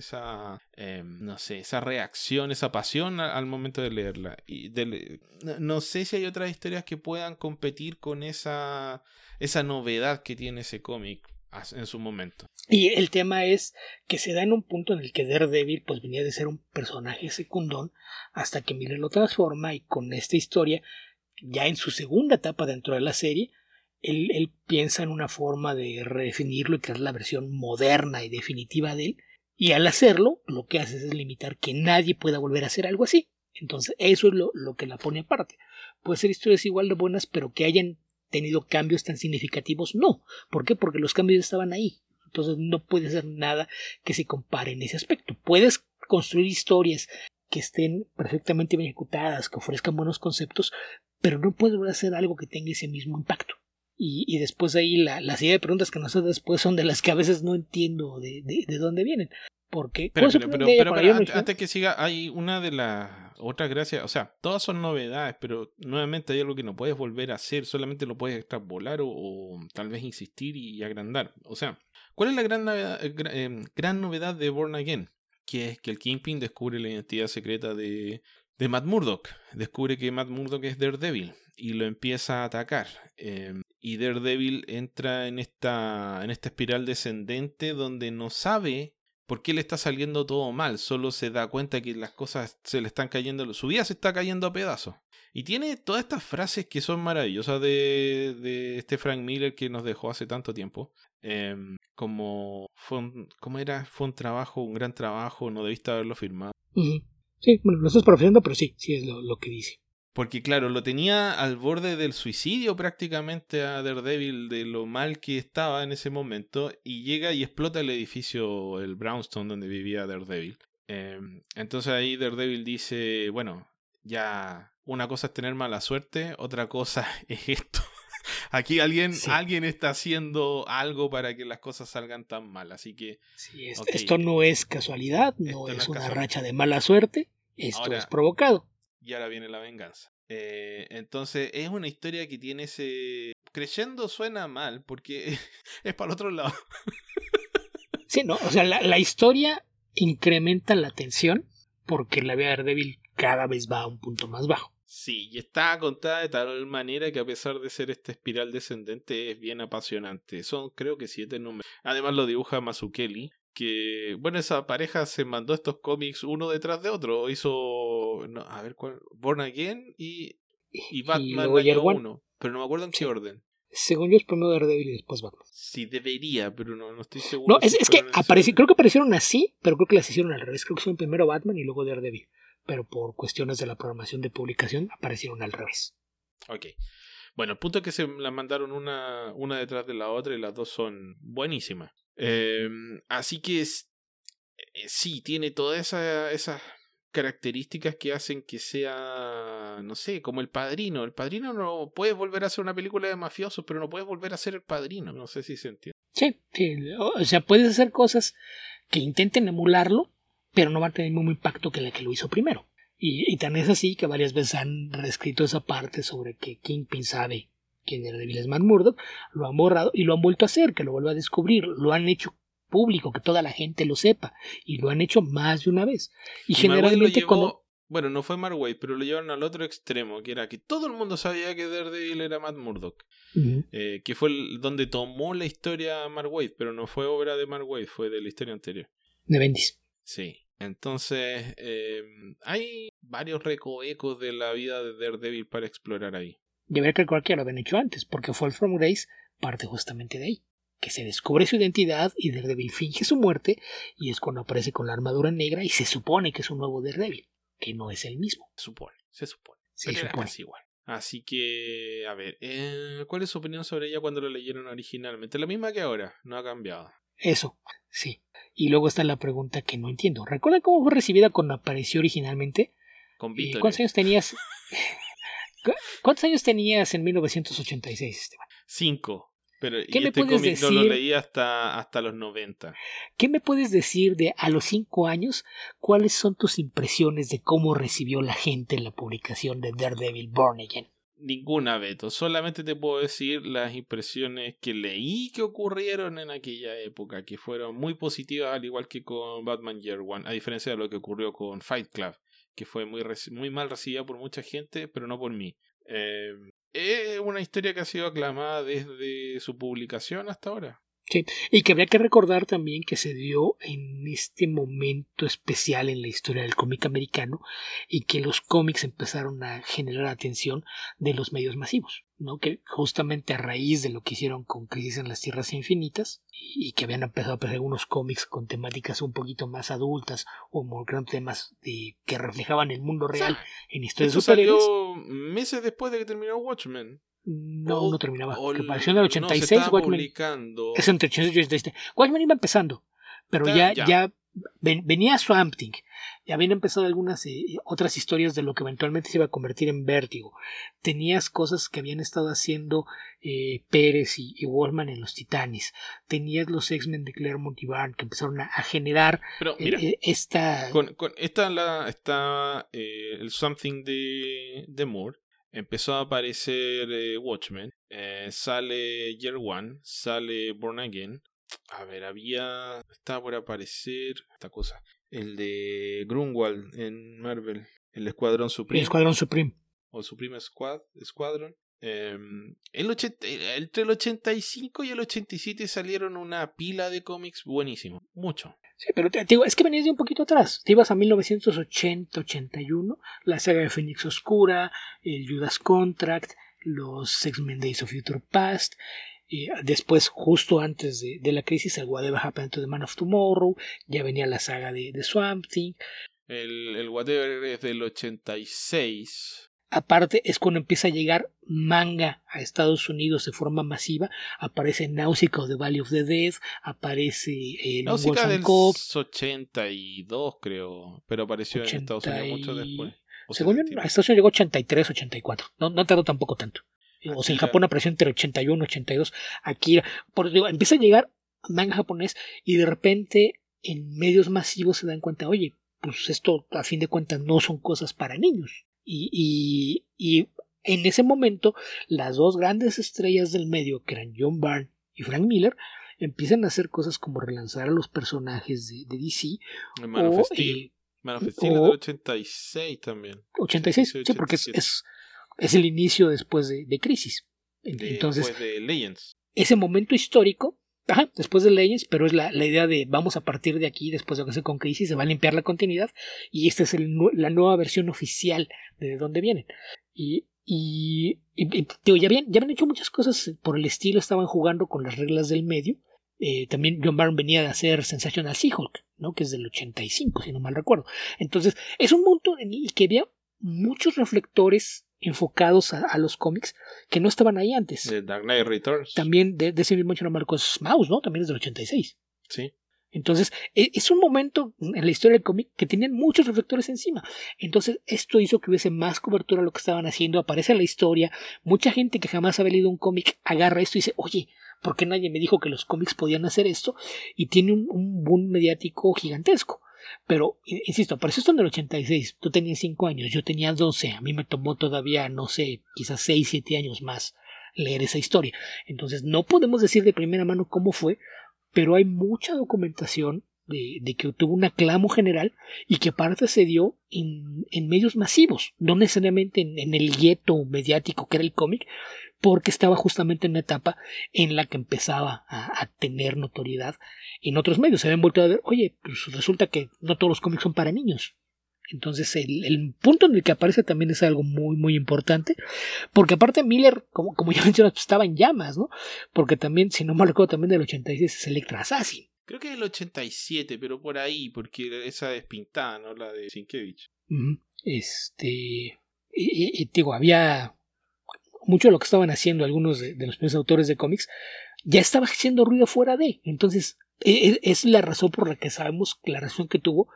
esa reacción, esa pasión al momento de leerla. Y no sé si hay otras historias que puedan competir con esa novedad que tiene ese cómic en su momento. Y el tema es que se da en un punto en el que Daredevil pues venía de ser un personaje secundón hasta que Miller lo transforma y con esta historia, ya en su segunda etapa dentro de la serie, él piensa en una forma de redefinirlo y crear la versión moderna y definitiva de él. Y al hacerlo, lo que hace es limitar que nadie pueda volver a hacer algo así. Entonces, eso es lo que la pone aparte. Puede ser historias igual de buenas, pero que hayan tenido cambios tan significativos, no. ¿Por qué? Porque los cambios estaban ahí. Entonces, no puede ser nada que se compare en ese aspecto. Puedes construir historias que estén perfectamente bien ejecutadas, que ofrezcan buenos conceptos, pero no puedes volver a hacer algo que tenga ese mismo impacto. Y después ahí la serie de preguntas que nos hacen después son de las que a veces no entiendo de dónde vienen. Porque pero antes que siga, hay una de las otras gracias, o sea, todas son novedades, pero nuevamente hay algo que no puedes volver a hacer, solamente lo puedes extrapolar o tal vez insistir y agrandar. O sea, ¿cuál es la gran novedad de Born Again? Que es que el Kingpin descubre la identidad secreta de Matt Murdock. Descubre que Matt Murdock es Daredevil y lo empieza a atacar. y Daredevil entra en esta espiral descendente donde no sabe por qué le está saliendo todo mal, solo se da cuenta que las cosas se le están cayendo, su vida se está cayendo a pedazos. Y tiene todas estas frases que son maravillosas de este Frank Miller que nos dejó hace tanto tiempo. Como ¿cómo era? Fue un trabajo, un gran trabajo, no debiste haberlo firmado. Uh-huh. Sí, bueno, lo estás parafraseando, pero sí es lo que dice. Porque claro, lo tenía al borde del suicidio prácticamente a Daredevil, de lo mal que estaba en ese momento, y llega y explota el edificio, el Brownstone donde vivía Daredevil. Entonces ahí Daredevil dice, bueno, ya una cosa es tener mala suerte, otra cosa es esto. Aquí alguien está haciendo algo para que las cosas salgan tan mal, así que... Sí, esto no es casualidad, no es una racha de mala suerte, esto es provocado. Y ahora viene la venganza. Entonces es una historia que tiene ese... Creyendo suena mal, porque es para el otro lado. Sí, no, o sea, la historia incrementa la tensión porque la vida de Daredevil cada vez va a un punto más bajo. Sí, y está contada de tal manera que a pesar de ser esta espiral descendente es bien apasionante. Son creo que 7 números. Además lo dibuja Mazzucchelli, que bueno, esa pareja se mandó estos cómics uno detrás de otro. Hizo, no, a ver cuál, Born Again y Batman año 1, pero no me acuerdo en qué orden. Según yo es primero Daredevil y después Batman. Sí, debería, pero no estoy seguro. No, es que creo que aparecieron así, pero creo que las hicieron al revés. Creo que hicieron primero Batman y luego Daredevil. Pero por cuestiones de la programación de publicación aparecieron al revés. Ok. Bueno, el punto es que se las mandaron una detrás de la otra y las dos son buenísimas. Así que sí, tiene todas esas características que hacen que sea, no sé, como El Padrino. El Padrino no puedes volver a hacer una película de mafiosos, pero no puedes volver a ser El Padrino. No sé si se entiende. Sí, o sea, puedes hacer cosas que intenten emularlo, pero no va a tener el mismo impacto que la que lo hizo primero. Y tan es así que varias veces han reescrito esa parte sobre que Kingpin sabe que Daredevil es Matt Murdock, lo han borrado y lo han vuelto a hacer, que lo vuelva a descubrir, lo han hecho público, que toda la gente lo sepa, y lo han hecho más de una vez. Y generalmente bueno, no fue Mark Waid, pero lo llevaron al otro extremo, que era que todo el mundo sabía que Daredevil era Matt Murdock. Uh-huh. Que fue donde tomó la historia Mark Waid, pero no fue obra de Mark Waid, fue de la historia anterior. De Bendis. Sí, entonces hay varios recovecos de la vida de Daredevil para explorar ahí. Y habría que recordar que lo habían hecho antes, porque Fall from Grace parte justamente de ahí. Que se descubre su identidad y Daredevil finge su muerte, y es cuando aparece con la armadura negra y se supone que es un nuevo Daredevil, que no es el mismo. Se supone. Pero era casi igual. Así que, a ver, ¿cuál es su opinión sobre ella cuando la leyeron originalmente? La misma que ahora, no ha cambiado. Eso, sí. Y luego está la pregunta que no entiendo. ¿Recuerdan cómo fue recibida cuando apareció originalmente? Con Víctor. ¿Cuántos años tenías? ¿Cuántos años tenías en 1986, Esteban? 5. Pero ¿Qué me puedes cómic decir? No lo leí hasta los 90. ¿Qué me puedes decir de a los 5 años? ¿Cuáles son tus impresiones de cómo recibió la gente la publicación de Daredevil Born Again? Ninguna, Beto. Solamente te puedo decir las impresiones que leí que ocurrieron en aquella época, que fueron muy positivas, al igual que con Batman Year One, a diferencia de lo que ocurrió con Fight Club, que fue muy mal recibida por mucha gente, pero no por mí. Es una historia que ha sido aclamada desde su publicación hasta ahora. Sí, y que habría que recordar también que se dio en este momento especial en la historia del cómic americano y que los cómics empezaron a generar atención de los medios masivos, ¿no? Que justamente a raíz de lo que hicieron con Crisis en las Tierras Infinitas y que habían empezado a aparecer unos cómics con temáticas un poquito más adultas o involucrando temas que reflejaban el mundo real en historias de superhéroes. Salió meses después de que terminó Watchmen. No terminaba. Que apareció en el 86. No, Watchmen. Publicando. Es entre 86 y 87. Watchmen iba empezando. Pero ya venía Swamp Thing. Ya habían empezado algunas otras historias de lo que eventualmente se iba a convertir en Vértigo. Tenías cosas que habían estado haciendo Pérez y Wolfman en los Titanes. Tenías los X-Men de Claremont y Byrne que empezaron a generar. Pero mira, esta. Con esta está el Something de Moore. Empezó a aparecer Watchmen, sale Year One, sale Born Again. A ver, estaba por aparecer esta cosa. El de Grunwald en Marvel, el Escuadrón Supreme. El Escuadrón Supreme. O Supreme Squadron. Entre el 85 y el 87 salieron una pila de cómics buenísimos, mucho. Sí, pero te digo, es que venías de un poquito atrás. Te ibas a 1980-81, la saga de Fénix Oscura, el Judas Contract, los X-Men Days of Future Past. Después, justo antes de la crisis, el Whatever Happened to the Man of Tomorrow. Ya venía la saga de Swamp Thing. El Whatever es del 86. Aparte es cuando empieza a llegar manga a Estados Unidos de forma masiva. Aparece Nausicaa of the Valley of the Dead, aparece Nausicaa del 82 creo, pero apareció en Estados Unidos mucho después. Según yo, a Estados Unidos llegó 83, 84. No tardó tampoco tanto. O sea, en Japón apareció entre 81 y 82. Aquí empieza a llegar manga japonés y de repente en medios masivos se dan cuenta, oye, pues esto a fin de cuentas no son cosas para niños. Y en ese momento las dos grandes estrellas del medio, que eran John Byrne y Frank Miller, empiezan a hacer cosas como relanzar a los personajes de DC. Man of Steel es del 86 también. 86, 86 sí, porque es el inicio después de Crisis. Entonces, después de Legends. Ese momento histórico, después de Legends, pero es la idea de vamos a partir de aquí, después de que se con Crisis, se va a limpiar la continuidad, y esta es la nueva versión oficial de dónde vienen. Y ya habían hecho muchas cosas por el estilo, estaban jugando con las reglas del medio. También John Byrne venía de hacer Sensational She-Hulk, ¿no? Que es del 85, si no mal recuerdo. Entonces, es un mundo en el que había muchos reflectores enfocados a los cómics que no estaban ahí antes. The Dark Knight Returns. También de ese mismo hecho no marcó Mouse, ¿no? También es del 86. Sí. Entonces, es un momento en la historia del cómic que tenían muchos reflectores encima. Entonces, esto hizo que hubiese más cobertura a lo que estaban haciendo. Aparece la historia. Mucha gente que jamás había leído un cómic agarra esto y dice, oye, ¿por qué nadie me dijo que los cómics podían hacer esto? Y tiene un boom mediático gigantesco. Pero, insisto, apareció esto en el 86. Tú tenías 5 años, yo tenía 12. A mí me tomó todavía, no sé, quizás 6, 7 años más leer esa historia. Entonces, no podemos decir de primera mano cómo fue, pero hay mucha documentación de que tuvo un aclamo general y que aparte se dio en medios masivos, no necesariamente en el gueto mediático que era el cómic, porque estaba justamente en una etapa en la que empezaba a tener notoriedad en otros medios. Se habían vuelto a ver, oye, pues resulta que no todos los cómics son para niños. Entonces el punto en el que aparece también es algo muy muy importante, porque aparte Miller, como ya mencionas, pues estaba en llamas, ¿no? Porque también, si no me recuerdo, también del 86 es Electra Assassin. Creo que es el 87, pero por ahí, porque esa es pintada, ¿no? La de Sienkiewicz. Digo, había mucho de lo que estaban haciendo algunos de los primeros autores de cómics, ya estaba haciendo ruido fuera de. Entonces, es la razón por la que sabemos que la reacción que tuvo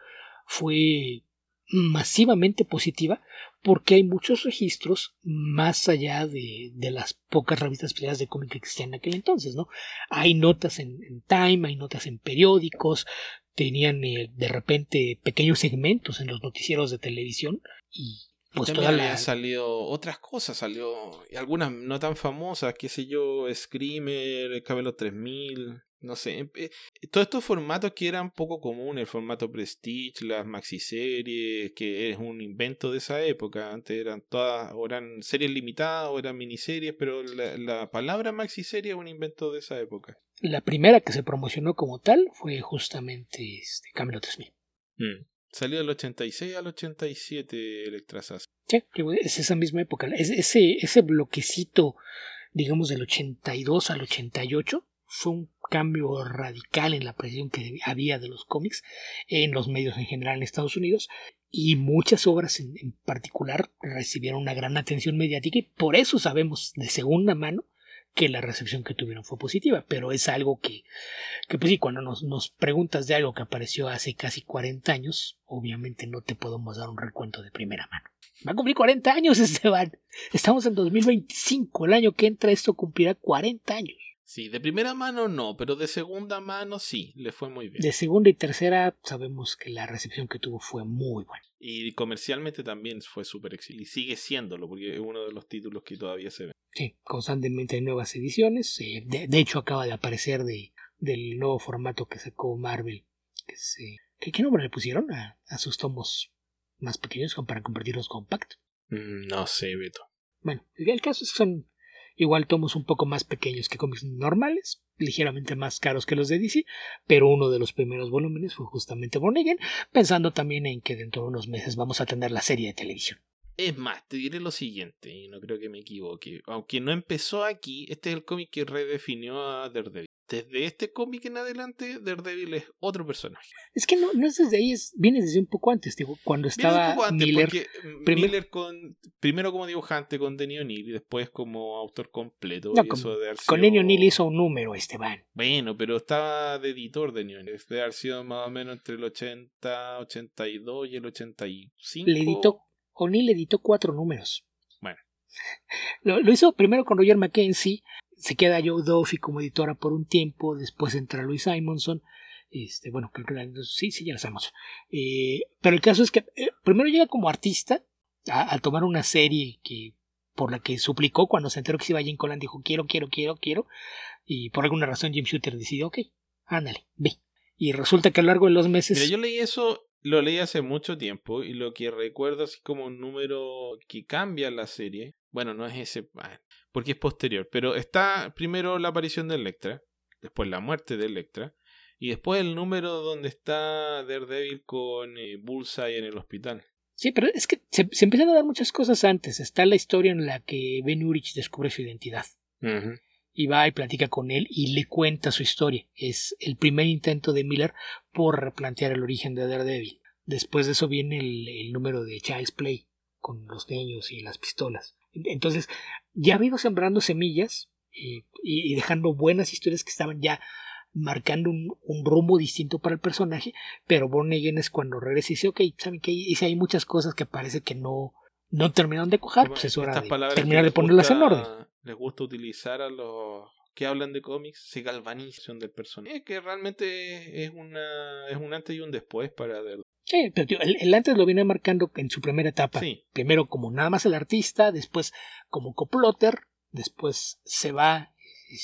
fue masivamente positiva, porque hay muchos registros más allá de las pocas revistas especiales de cómic que existían en aquel entonces, ¿no? Hay notas en Time, hay notas en periódicos, tenían de repente pequeños segmentos en los noticieros de televisión y pues también habían salido otras cosas, salió algunas no tan famosas, qué sé yo, Screamer, Camelot 3000, no sé, todos estos formatos que eran poco comunes, el formato Prestige, las maxiseries, que es un invento de esa época. Antes eran todas, o eran series limitadas o eran miniseries, pero la palabra maxiserie es un invento de esa época. La primera que se promocionó como tal fue justamente Camelot 3000. Salió del 86 al 87 Electra Assassin. Sí, es esa misma época. Ese bloquecito, digamos, del 82 al 88 fue un cambio radical en la presión que había de los cómics en los medios en general en Estados Unidos, y muchas obras en particular recibieron una gran atención mediática, y por eso sabemos de segunda mano que la recepción que tuvieron fue positiva. Pero es algo que pues sí, cuando nos preguntas de algo que apareció hace casi 40 años, obviamente no te podemos dar un recuento de primera mano. Va a cumplir 40 años, Esteban. Estamos en 2025. El año que entra esto cumplirá 40 años. Sí, de primera mano no, pero de segunda mano sí, le fue muy bien. De segunda y tercera sabemos que la recepción que tuvo fue muy buena. Y comercialmente también fue súper exitoso. Y sigue siéndolo, porque es uno de los títulos que todavía se ve. Sí, constantemente hay nuevas ediciones. De hecho, acaba de aparecer del nuevo formato que sacó Marvel. ¿Qué nombre le pusieron a sus tomos más pequeños para convertirlos compact? No sé, Beto. Bueno, el caso es que son igual tomos un poco más pequeños que cómics normales, ligeramente más caros que los de DC, pero uno de los primeros volúmenes fue justamente Born Again, pensando también en que dentro de unos meses vamos a tener la serie de televisión. Es más, te diré lo siguiente, y no creo que me equivoque. Aunque no empezó aquí, este es el cómic que redefinió a Daredevil. Desde este cómic en adelante, Daredevil es otro personaje. Es que no es desde ahí, viene desde un poco antes, digo, cuando estaba Viene un poco antes, Miller. porque Miller primero como dibujante con Denny O'Neil y después como autor completo. No, y eso de haber con sido... Denny O'Neil hizo un número, Esteban. Bueno, pero estaba de editor Denny O'Neil. Debe haber sido más o menos entre el 82 y el 85. O'Neil editó 4 números. Bueno. Lo hizo primero con Roger McKenzie, se queda Joe Duffy como editora por un tiempo, después entra Louis Simonson, bueno, creo que sí, ya lo sabemos. Pero el caso es que primero llega como artista a tomar una serie por la que suplicó cuando se enteró que se iba a Jim Collan, dijo quiero, y por alguna razón Jim Shooter decidió, ok, ándale, ve. Y resulta que a lo largo de los meses... Mira, yo leí eso, lo leí hace mucho tiempo, y lo que recuerdo así como un número que cambia la serie, bueno, no es ese, porque es posterior, pero está primero la aparición de Elektra, después la muerte de Elektra, y después el número donde está Daredevil con Bullseye en el hospital. Sí, pero es que se empiezan a dar muchas cosas antes. Está la historia en la que Ben Urich descubre su identidad. Uh-huh. Y va y platica con él y le cuenta su historia. Es el primer intento de Miller por replantear el origen de Daredevil. Después de eso viene el número de Child's Play, con los niños y las pistolas. Entonces, ya ha ido sembrando semillas y dejando buenas historias que estaban ya marcando un rumbo distinto para el personaje, pero Born Again es cuando regresa y dice, ok, ¿saben qué? Hice ahí muchas cosas que parece que no terminaron de cuajar, pues es hora de terminar de ponerlas en orden. Les gusta utilizar a los que hablan de cómics, se galvanizan del personaje, que realmente es un antes y un después para ver. Sí, pero tío, el antes lo viene marcando en su primera etapa. Sí. Primero como nada más el artista, después como coplotter, después se va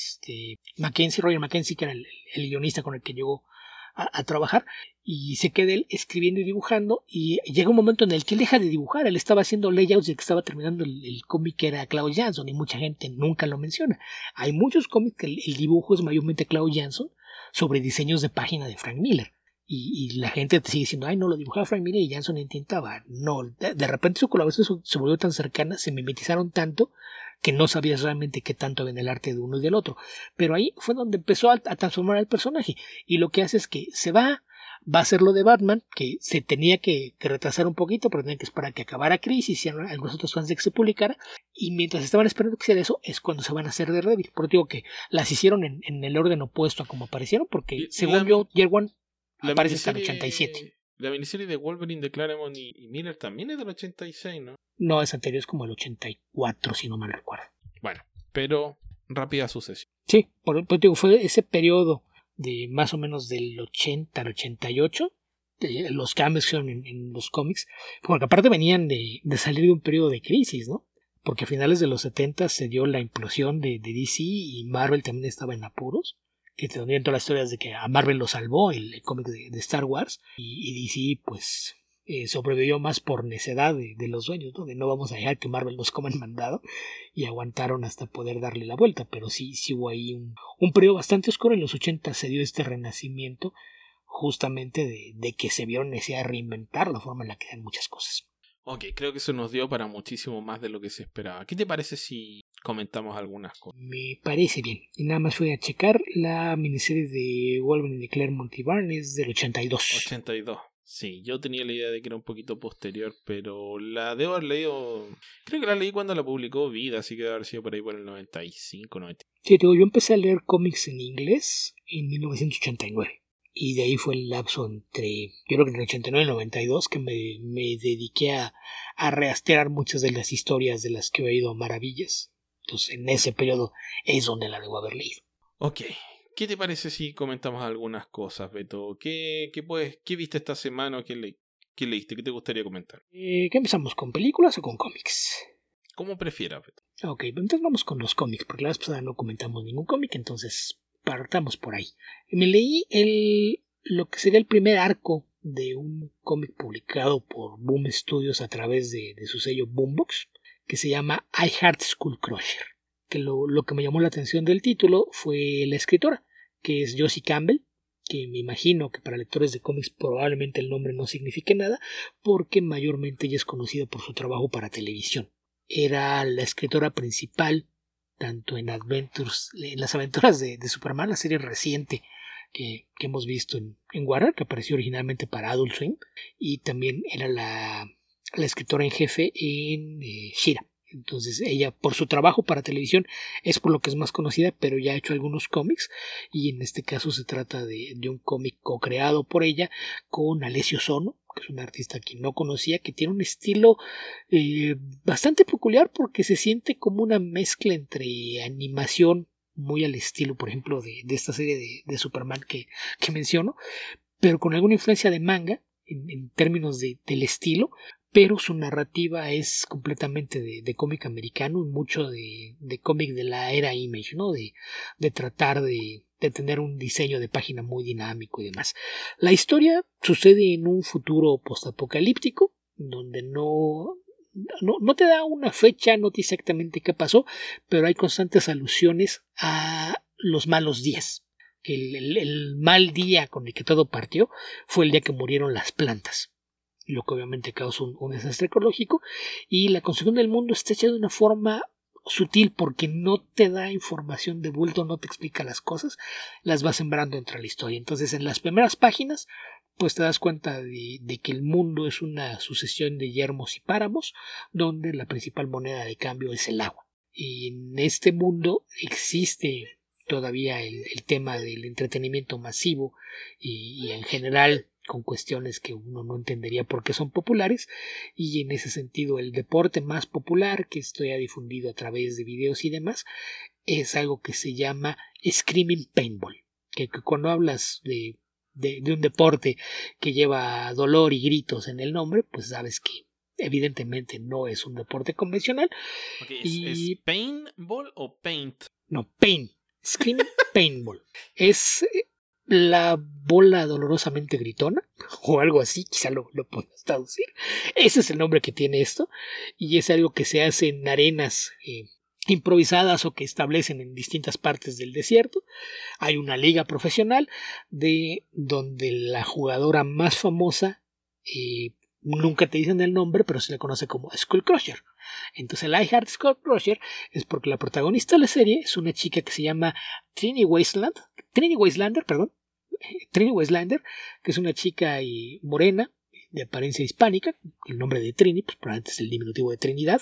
Roger McKenzie, que era el guionista con el que llegó a trabajar, y se queda él escribiendo y dibujando, y llega un momento en el que él deja de dibujar. Él estaba haciendo layouts y el que estaba terminando el cómic que era Klaus Janson, y mucha gente nunca lo menciona. Hay muchos cómics que el dibujo es mayormente Klaus Janson sobre diseños de página de Frank Miller. Y la gente te sigue diciendo, ay, no, lo dibujaba Frank Miller y Janson intentaba. No, de repente su colaboración se volvió tan cercana, se mimetizaron tanto que no sabías realmente qué tanto ven el arte de uno y del otro. Pero ahí fue donde empezó a transformar al personaje. Y lo que hace es que se va a hacer lo de Batman, que se tenía que retrasar un poquito, pero tenía que esperar a que acabara Crisis y algunos otros fans de que se publicara. Y mientras estaban esperando que hiciera eso, es cuando se van a hacer de Daredevil. Por eso digo que las hicieron en el orden opuesto a como aparecieron, porque según yo, Year One aparece hasta el 87. La miniserie de Wolverine de Claremont y Miller también es del 86, ¿no? No, es anterior, es como el 84, si no mal recuerdo. Bueno, pero rápida sucesión. Sí, por digo, fue ese periodo de más o menos del 80 al 88, los cambios que hicieron en los cómics, porque aparte venían de salir de un periodo de crisis, ¿no? Porque a finales de los 70 se dio la implosión de DC y Marvel también estaba en apuros, que te donían todas las historias de que a Marvel lo salvó el cómic de Star Wars, y DC pues sobrevivió más por necedad de los dueños, ¿no? De no vamos a dejar que Marvel nos coma el mandado, y aguantaron hasta poder darle la vuelta. Pero sí hubo ahí un periodo bastante oscuro. En los 80 se dio este renacimiento justamente de que se vio necesidad de reinventar la forma en la que hacen muchas cosas. Ok, creo que eso nos dio para muchísimo más de lo que se esperaba. ¿Qué te parece si comentamos algunas cosas? Me parece bien. Y nada más voy a checar la miniserie de Wolverine de Claremont y Barnes del 82. 82. Sí, yo tenía la idea de que era un poquito posterior, pero la debo haber leído... Creo que la leí cuando la publicó Vida, así que debe haber sido por ahí por el 95, 90. Sí, yo empecé a leer cómics en inglés en 1989. Y de ahí fue el lapso entre, yo creo que entre el 89 y el 92, que me dediqué a rastrear muchas de las historias de las que he oído maravillas. Entonces, en ese periodo es donde la debo haber leído. Ok. ¿Qué te parece si comentamos algunas cosas, Beto? ¿Qué viste esta semana o qué leíste? ¿Qué te gustaría comentar? ¿Qué empezamos? ¿Con películas o con cómics? Como prefieras, Beto. Ok, entonces vamos con los cómics, porque la vez pasada no comentamos ningún cómic, entonces partamos por ahí. Me leí lo que sería el primer arco de un cómic publicado por Boom Studios a través de su sello Boombox, que se llama I Heart Skull Crusher. que lo que me llamó la atención del título fue la escritora, que es Josie Campbell, que me imagino que para lectores de cómics probablemente el nombre no signifique nada, porque mayormente ella es conocida por su trabajo para televisión. Era la escritora principal tanto en las aventuras de Superman, la serie reciente que hemos visto en Warner, que apareció originalmente para Adult Swim, y también era la escritora en jefe en She-Ra. Entonces ella, por su trabajo para televisión, es por lo que es más conocida, pero ya ha hecho algunos cómics, y en este caso se trata de un cómic co-creado por ella con Alessio Sono, que es un artista que no conocía, que tiene un estilo bastante peculiar porque se siente como una mezcla entre animación, muy al estilo, por ejemplo, de esta serie de Superman que menciono, pero con alguna influencia de manga en términos del estilo, pero su narrativa es completamente de cómic americano y mucho de cómic de la era Image, ¿no? De tratar de tener un diseño de página muy dinámico y demás. La historia sucede en un futuro postapocalíptico, donde no te da una fecha, no te dice exactamente qué pasó, pero hay constantes alusiones a los malos días. El mal día con el que todo partió fue el día que murieron las plantas, lo que obviamente causó un desastre ecológico, y la construcción del mundo está hecha de una forma sutil porque no te da información de bulto, no te explica las cosas, las va sembrando entre la historia. Entonces en las primeras páginas pues te das cuenta de que el mundo es una sucesión de yermos y páramos, donde la principal moneda de cambio es el agua. Y en este mundo existe todavía el tema del entretenimiento masivo y en general con cuestiones que uno no entendería por qué son populares, y en ese sentido el deporte más popular que esto ha difundido a través de videos y demás es algo que se llama Screaming Paintball, que cuando hablas de un deporte que lleva dolor y gritos en el nombre, pues sabes que evidentemente no es un deporte convencional. Okay, ¿es paintball o paint? No, paint. Screaming Paintball. Es la bola dolorosamente gritona, o algo así, quizá lo puedas traducir. Ese es el nombre que tiene esto, y es algo que se hace en arenas improvisadas o que establecen en distintas partes del desierto. Hay una liga profesional donde la jugadora más famosa, nunca te dicen el nombre, pero se le conoce como Skullcrusher. Entonces el I Heart Skullcrusher es porque la protagonista de la serie es una chica que se llama Trini Wayslander, que es una chica morena de apariencia hispánica. El nombre de Trini, pues probablemente es el diminutivo de Trinidad,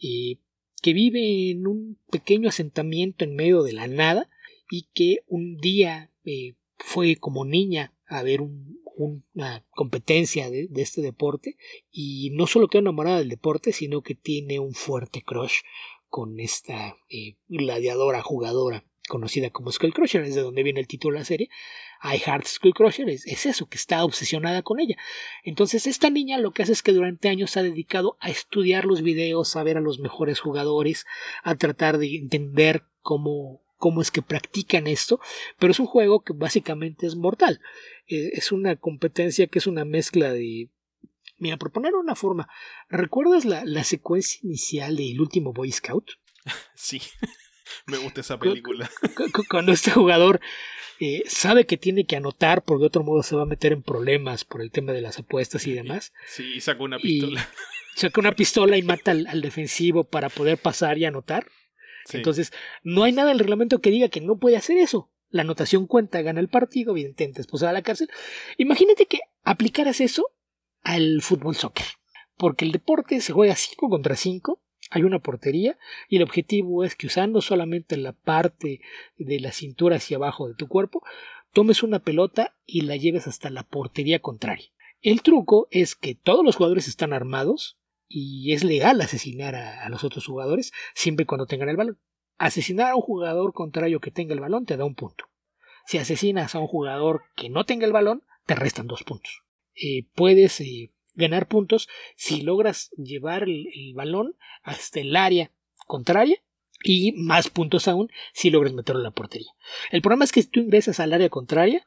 que vive en un pequeño asentamiento en medio de la nada, y que un día fue como niña a ver una competencia de este deporte, y no solo quedó enamorada del deporte, sino que tiene un fuerte crush con esta gladiadora jugadora conocida como Skullcrusher. Es de donde viene el título de la serie. I Heart Skullcrusher es eso, que está obsesionada con ella. Entonces esta niña lo que hace es que durante años se ha dedicado a estudiar los videos, a ver a los mejores jugadores, a tratar de entender cómo es que practican esto, pero es un juego que básicamente es mortal. Es una competencia que es una mezcla de... Mira, por poner una forma, ¿recuerdas la secuencia inicial de El último Boy Scout? Sí, me gusta esa película. Cuando este jugador sabe que tiene que anotar, porque de otro modo se va a meter en problemas por el tema de las apuestas y demás. Sí, y saca una pistola. Saca una pistola y mata al defensivo para poder pasar y anotar. Sí. Entonces, no hay nada en el reglamento que diga que no puede hacer eso. La anotación cuenta, gana el partido, evidentemente después va a la cárcel. Imagínate que aplicaras eso al fútbol soccer, porque el deporte se juega 5 contra 5, hay una portería, y el objetivo es que usando solamente la parte de la cintura hacia abajo de tu cuerpo, tomes una pelota y la lleves hasta la portería contraria. El truco es que todos los jugadores están armados, y es legal asesinar a los otros jugadores siempre y cuando tengan el balón. Asesinar a un jugador contrario que tenga el balón te da 1 punto. Si asesinas a un jugador que no tenga el balón, te restan 2 puntos. Puedes ganar puntos si logras llevar el balón hasta el área contraria, y más puntos aún si logras meterlo en la portería. El problema es que si tú ingresas al área contraria,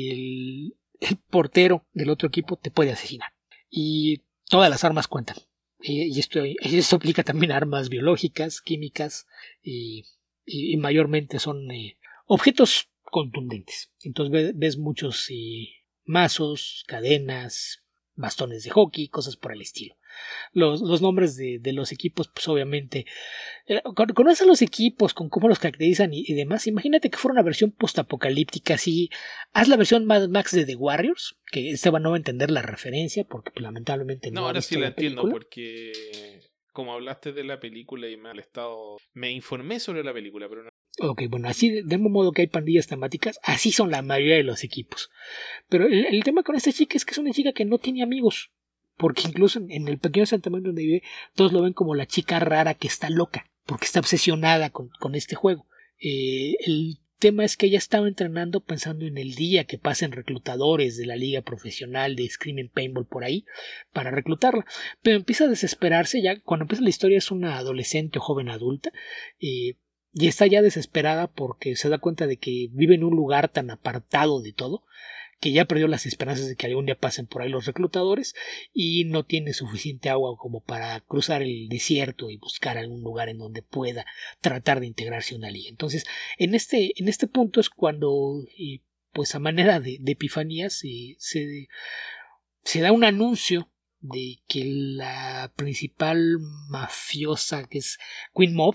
el portero del otro equipo te puede asesinar, y todas las armas cuentan. y esto aplica también a armas biológicas, químicas, y mayormente son objetos contundentes. Entonces ves muchos mazos, cadenas, bastones de hockey, cosas por el estilo. Los nombres de los equipos, pues obviamente, conoces los equipos, con cómo los caracterizan y demás. Imagínate que fuera una versión postapocalíptica, así, haz la versión Mad Max de The Warriors, que Esteban no va a entender la referencia, porque pues, lamentablemente no ha ahora visto sí la la entiendo, película. porque como hablaste de la película y me informé sobre la película, pero no. Ok, bueno, así de modo que hay pandillas temáticas, así son la mayoría de los equipos. Pero el tema con esta chica es que es una chica que no tiene amigos, porque incluso en el pequeño asentamiento donde vive, todos lo ven como la chica rara que está loca, porque está obsesionada con este juego. El tema es que ella estaba entrenando pensando en el día que pasen reclutadores de la liga profesional de Screaming Paintball por ahí para reclutarla, pero empieza a desesperarse. Ya cuando empieza la historia es una adolescente o joven adulta, y está ya desesperada porque se da cuenta de que vive en un lugar tan apartado de todo que ya perdió las esperanzas de que algún día pasen por ahí los reclutadores y no tiene suficiente agua como para cruzar el desierto y buscar algún lugar en donde pueda tratar de integrarse a una liga. Entonces, en este punto es cuando, pues a manera de epifanía, se da un anuncio de que la principal mafiosa, que es Queen Mob,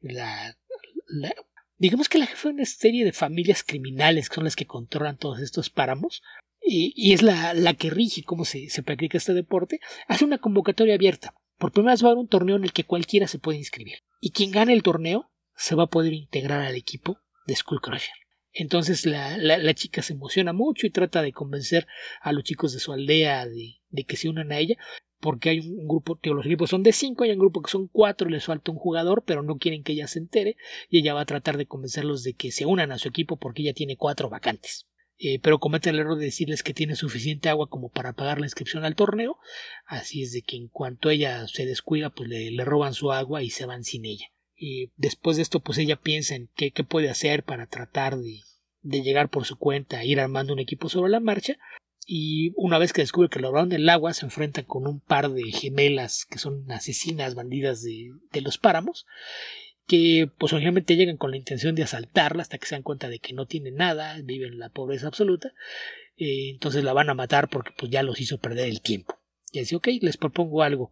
digamos que la jefa de una serie de familias criminales que son las que controlan todos estos páramos, y es la que rige cómo se practica este deporte, hace una convocatoria abierta. Por primera vez va a haber un torneo en el que cualquiera se puede inscribir. Y quien gane el torneo se va a poder integrar al equipo de Skullcrusher. Entonces la chica se emociona mucho y trata de convencer a los chicos de su aldea de que se unan a ella, porque hay un grupo, los equipos son de 5, hay un grupo que son 4, les falta un jugador, pero no quieren que ella se entere, y ella va a tratar de convencerlos de que se unan a su equipo porque ella tiene 4 vacantes. Pero comete el error de decirles que tiene suficiente agua como para pagar la inscripción al torneo, así es de que en cuanto ella se descuida, pues le roban su agua y se van sin ella. Y después de esto, pues ella piensa en qué puede hacer para tratar de llegar por su cuenta, ir armando un equipo sobre la marcha. Y una vez que descubre que lograron el agua, se enfrenta con un par de gemelas que son asesinas bandidas de los páramos, que pues originalmente llegan con la intención de asaltarla hasta que se dan cuenta de que no tienen nada, viven en la pobreza absoluta. Entonces la van a matar porque pues ya los hizo perder el tiempo. Y dice, ok, les propongo algo,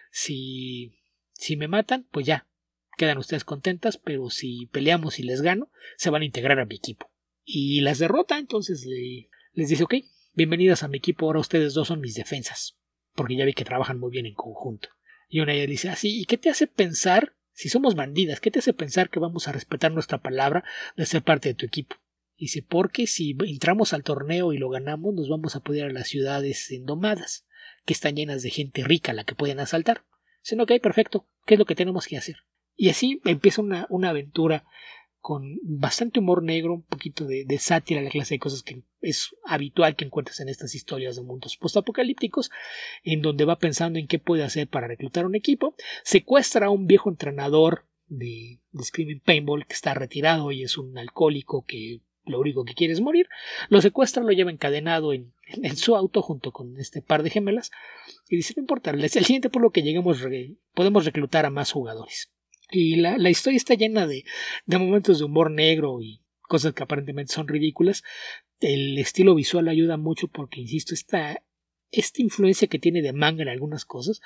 si me matan, pues ya quedan ustedes contentas, pero si peleamos y les gano, se van a integrar a mi equipo. Y las derrota, entonces les dice, ok, bienvenidas a mi equipo, ahora ustedes dos son mis defensas, porque ya vi que trabajan muy bien en conjunto. Y una de ellas dice, así, ¿y qué te hace pensar, si somos bandidas, qué te hace pensar que vamos a respetar nuestra palabra de ser parte de tu equipo? Dice, porque si entramos al torneo y lo ganamos, nos vamos a poder ir a las ciudades endomadas, que están llenas de gente rica a la que pueden asaltar. Dicen, ok, perfecto, ¿qué es lo que tenemos que hacer? Y así empieza una aventura con bastante humor negro, un poquito de sátira, la clase de cosas que es habitual que encuentres en estas historias de mundos postapocalípticos, en donde va pensando en qué puede hacer para reclutar un equipo, secuestra a un viejo entrenador de Screaming Paintball que está retirado y es un alcohólico que lo único que quiere es morir, lo secuestra, lo lleva encadenado en su auto junto con este par de gemelas y dice, no importa, el siguiente pueblo que lleguemos podemos reclutar a más jugadores. Y la historia está llena de momentos de humor negro y cosas que aparentemente son ridículas. El estilo visual ayuda mucho porque, insisto, esta influencia que tiene de manga en algunas cosas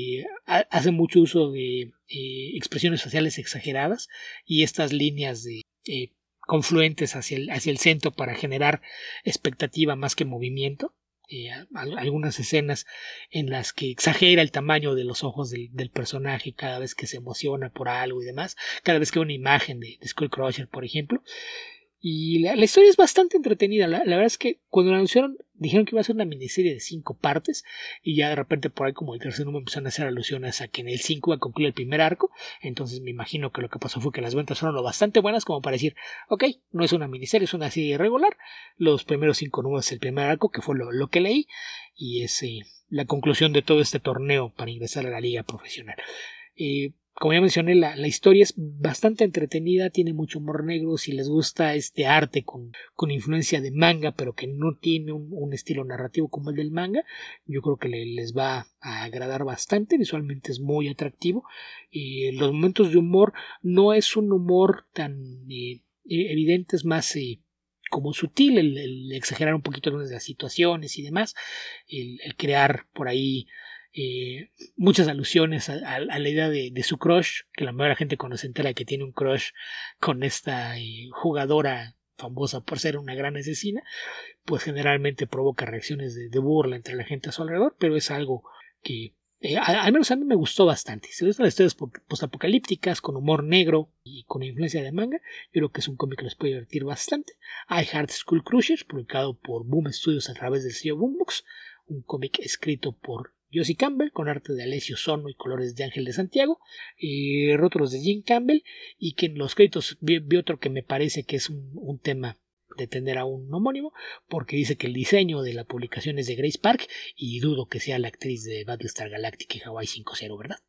hace mucho uso de expresiones faciales exageradas y estas líneas de confluentes hacia el centro para generar expectativa más que movimiento. Algunas escenas en las que exagera el tamaño de los ojos del personaje cada vez que se emociona por algo y demás, cada vez que ve una imagen de Skullcrusher, por ejemplo. Y la historia es bastante entretenida. La verdad es que cuando la anunciaron dijeron que iba a ser una miniserie de 5 partes y ya de repente por ahí como el tercer número empezaron a hacer alusiones a que en el 5 va a concluir el primer arco. Entonces me imagino que lo que pasó fue que las ventas fueron lo bastante buenas como para decir, ok, no es una miniserie, es una serie regular. Los primeros 5 números es el primer arco, que fue lo que leí, y es la conclusión de todo este torneo para ingresar a la liga profesional. como ya mencioné, la historia es bastante entretenida, tiene mucho humor negro. Si les gusta este arte con influencia de manga, pero que no tiene un estilo narrativo como el del manga, yo creo que les va a agradar bastante. Visualmente es muy atractivo y los momentos de humor no es un humor tan evidente, es más como sutil, el exagerar un poquito algunas de las situaciones y demás, el crear por ahí muchas alusiones a la idea de su crush, que la mayoría de la gente cuando se entera de que tiene un crush con esta jugadora famosa por ser una gran asesina, pues generalmente provoca reacciones de burla entre la gente a su alrededor, pero es algo que al menos a mí me gustó bastante. Si les gustan las historias postapocalípticas con humor negro y con influencia de manga, yo creo que es un cómic que les puede divertir bastante. I Heart School Crushers, publicado por Boom Studios a través del sello Boombox, un cómic escrito por Josie Campbell, con arte de Alessio Sono y colores de Ángel de Santiago, rótulos de Jim Campbell, y que en los créditos vi otro que me parece que es un tema de tener a un homónimo, porque dice que el diseño de la publicación es de Grace Park, y dudo que sea la actriz de Battlestar Galactica y Hawaii 5-0, ¿verdad?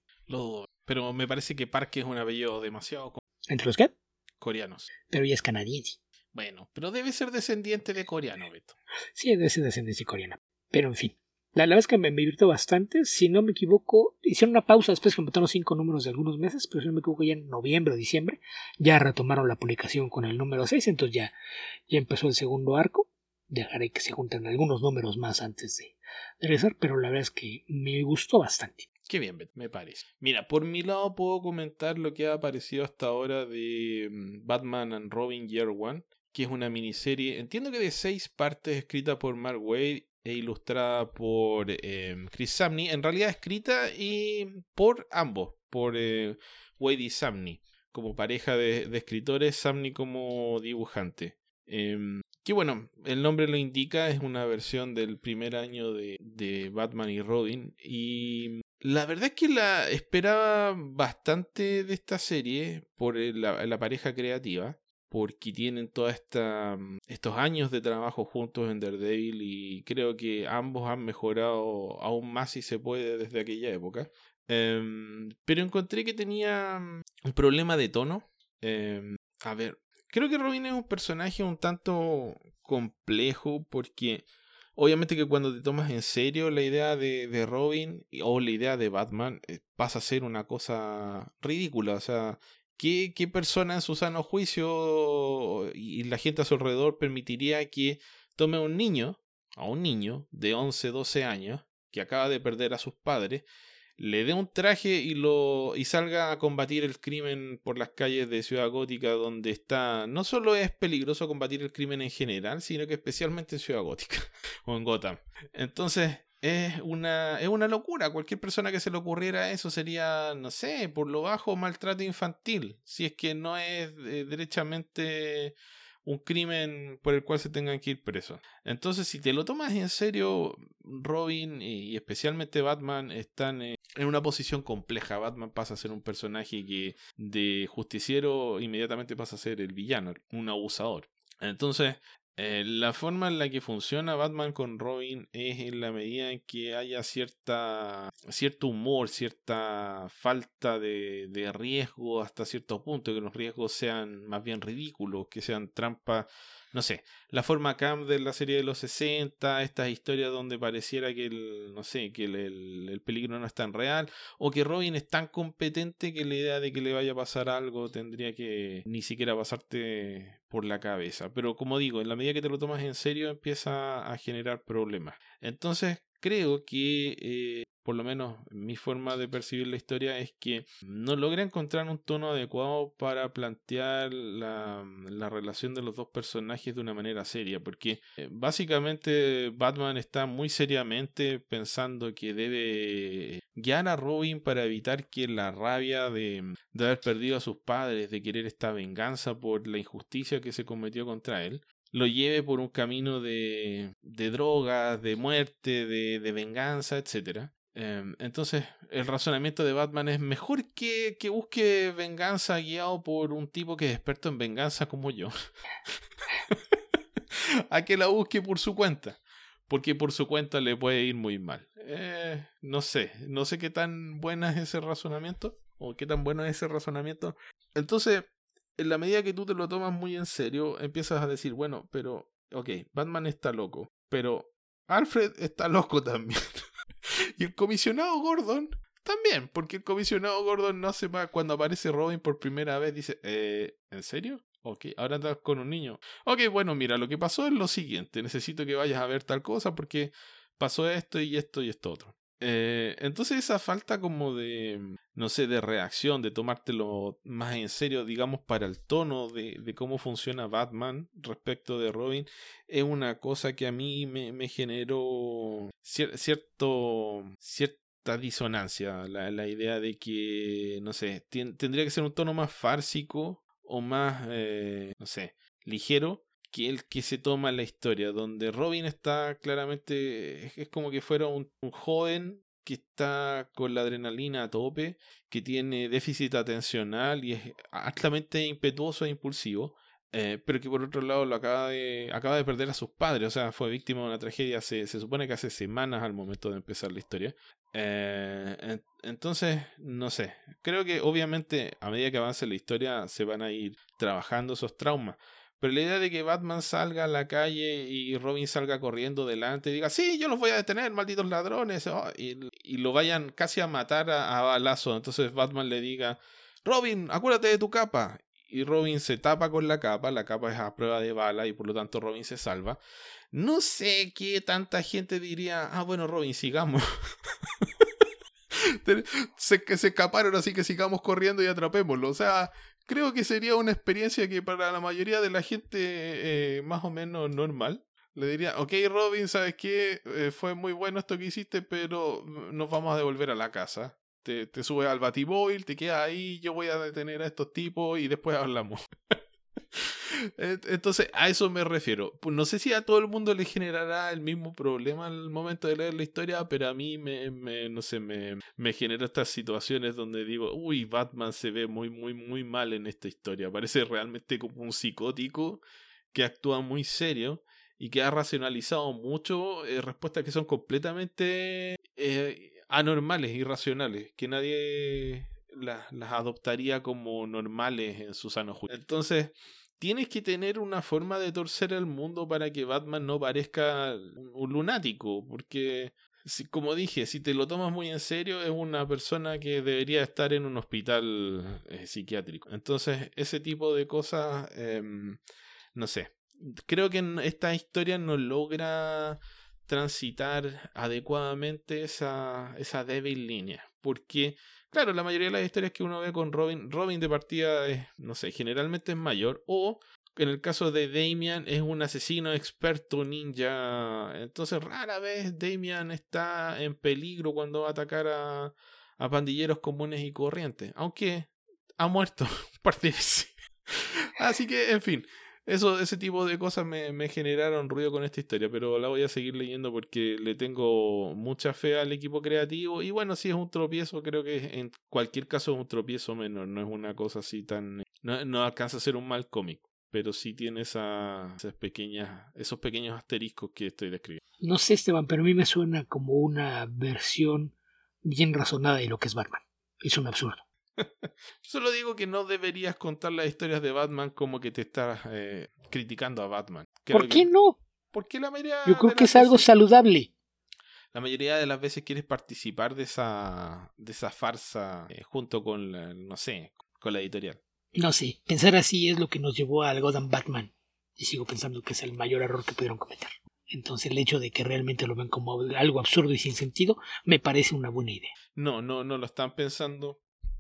Pero me parece que Park es un apellido demasiado ¿Entre los qué? coreanos. Pero ella es canadiense. Bueno, pero debe ser descendiente de coreano, Beto. Sí, es de descendencia coreana. Pero en fin. La verdad es que me divirtió bastante. Si no me equivoco, hicieron una pausa después que completaron 5 números de algunos meses, pero si no me equivoco ya en noviembre o diciembre ya retomaron la publicación con el número 6, entonces ya empezó el segundo arco. Dejaré que se junten algunos números más antes de regresar, pero la verdad es que me gustó bastante. Qué bien, me parece. Mira, por mi lado puedo comentar lo que ha aparecido hasta ahora de Batman and Robin Year One, que es una miniserie, entiendo que de 6 partes, escrita por Mark Waid e ilustrada por Chris Samnee, en realidad escrita y por ambos, por Waid y Samnee, como pareja de escritores, Samnee como dibujante. Que bueno, el nombre lo indica, es una versión del primer año de Batman y Robin, y la verdad es que la esperaba bastante de esta serie por la pareja creativa, porque tienen todos estos años de trabajo juntos en Daredevil y creo que ambos han mejorado aún más si se puede desde aquella época. Pero encontré que tenía un problema de tono. A ver, creo que Robin es un personaje un tanto complejo porque obviamente que cuando te tomas en serio la idea de Robin o la idea de Batman pasa a ser una cosa ridícula. O sea, ¿qué persona en su sano juicio y la gente a su alrededor permitiría que tome a un niño de 11, 12 años que acaba de perder a sus padres, le dé un traje y salga a combatir el crimen por las calles de Ciudad Gótica, donde no solo es peligroso combatir el crimen en general, sino que especialmente en Ciudad Gótica o en Gotham? Entonces es una locura. Cualquier persona que se le ocurriera eso sería, no sé, por lo bajo maltrato infantil, si es que no es derechamente un crimen por el cual se tengan que ir presos. Entonces, si te lo tomas en serio, Robin y especialmente Batman están en una posición compleja. Batman pasa a ser un personaje que de justiciero inmediatamente pasa a ser el villano, un abusador. Entonces, la forma en la que funciona Batman con Robin es en la medida en que haya cierto humor, cierta falta de riesgo hasta cierto punto, que los riesgos sean más bien ridículos, que sean trampas. No sé, la forma camp de la serie de los 60, estas historias donde pareciera que el peligro no es tan real, o que Robin es tan competente que la idea de que le vaya a pasar algo tendría que ni siquiera pasarte por la cabeza. Pero como digo, en la medida que te lo tomas en serio empieza a generar problemas. Entonces creo que por lo menos mi forma de percibir la historia es que no logra encontrar un tono adecuado para plantear la relación de los dos personajes de una manera seria, porque básicamente Batman está muy seriamente pensando que debe guiar a Robin para evitar que la rabia de haber perdido a sus padres, de querer esta venganza por la injusticia que se cometió contra él, lo lleve por un camino de drogas, de muerte, de venganza, etcétera. Entonces el razonamiento de Batman es mejor que busque venganza guiado por un tipo que es experto en venganza como yo a que la busque por su cuenta, porque por su cuenta le puede ir muy mal. No sé qué tan buena es ese razonamiento. ¿O qué tan bueno es ese razonamiento? Entonces, en la medida que tú te lo tomas muy en serio, empiezas a decir, bueno, pero, ok, Batman está loco, pero Alfred está loco también. Y el comisionado Gordon también, porque el comisionado Gordon no hace más cuando aparece Robin por primera vez, dice, ¿en serio? Ok, ahora estás con un niño. Ok, bueno, mira, lo que pasó es lo siguiente, necesito que vayas a ver tal cosa porque pasó esto y esto y esto otro. Entonces esa falta como de, no sé, de reacción, de tomártelo más en serio, digamos, para el tono de cómo funciona Batman respecto de Robin, es una cosa que a mí me generó cierta disonancia, la idea de que, no sé, tendría que ser un tono más fársico o más, no sé, ligero que el que se toma la historia, donde Robin está claramente, es como que fuera un joven que está con la adrenalina a tope, que tiene déficit atencional y es altamente impetuoso e impulsivo, pero que por otro lado acaba de perder a sus padres, o sea, fue víctima de una tragedia, se supone que hace semanas al momento de empezar la historia. Entonces, no sé, creo que obviamente a medida que avance la historia se van a ir trabajando esos traumas. Pero la idea de que Batman salga a la calle y Robin salga corriendo delante y diga, sí, yo los voy a detener, malditos ladrones, y lo vayan casi a matar a balazo. Entonces Batman le diga, Robin, acuérdate de tu capa. Y Robin se tapa con la capa es a prueba de bala y por lo tanto Robin se salva. No sé qué tanta gente diría, bueno, Robin, sigamos. Se escaparon, así que sigamos corriendo y atrapémoslo. O sea, creo que sería una experiencia que para la mayoría de la gente más o menos normal. Le diría, ok Robin, ¿sabes qué? Fue muy bueno esto que hiciste, pero nos vamos a devolver a la casa. Te subes al Batimóvil, te quedas ahí, yo voy a detener a estos tipos y después hablamos. Entonces, a eso me refiero. Pues no sé si a todo el mundo le generará el mismo problema al momento de leer la historia, pero a mí no sé, me genera estas situaciones donde digo, uy, Batman se ve muy, muy, muy mal en esta historia. Parece realmente como un psicótico que actúa muy serio y que ha racionalizado mucho respuestas que son completamente anormales, irracionales, que nadie las adoptaría como normales en su sano juicio. Entonces, tienes que tener una forma de torcer el mundo para que Batman no parezca un lunático, porque, como dije, si te lo tomas muy en serio, es una persona que debería estar en un hospital psiquiátrico. Entonces, ese tipo de cosas, no sé. Creo que esta historia no logra transitar adecuadamente esa débil línea, porque claro, la mayoría de las historias que uno ve con Robin de partida es, no sé, generalmente es mayor, o en el caso de Damian es un asesino experto ninja, entonces rara vez Damian está en peligro cuando va a atacar a pandilleros comunes y corrientes, aunque ha muerto un par de veces. Así que, en fin, ese tipo de cosas me generaron ruido con esta historia, pero la voy a seguir leyendo porque le tengo mucha fe al equipo creativo. Y bueno, si es un tropiezo, creo que en cualquier caso es un tropiezo menor, no es una cosa así tan... No alcanza a ser un mal cómic, pero sí tiene esos pequeños asteriscos que estoy describiendo. No sé, Esteban, pero a mí me suena como una versión bien razonada de lo que es Batman. Es un absurdo. Solo digo que no deberías contar las historias de Batman como que te estás criticando a Batman. ¿Por qué no? Porque Yo creo de que las es algo veces... saludable. La mayoría de las veces quieres participar de esa farsa junto con no sé, con la editorial. No sé, pensar así es lo que nos llevó al Gotham Batman. Y sigo pensando que es el mayor error que pudieron cometer. Entonces el hecho de que realmente lo ven como algo absurdo y sin sentido me parece una buena idea. No lo están pensando.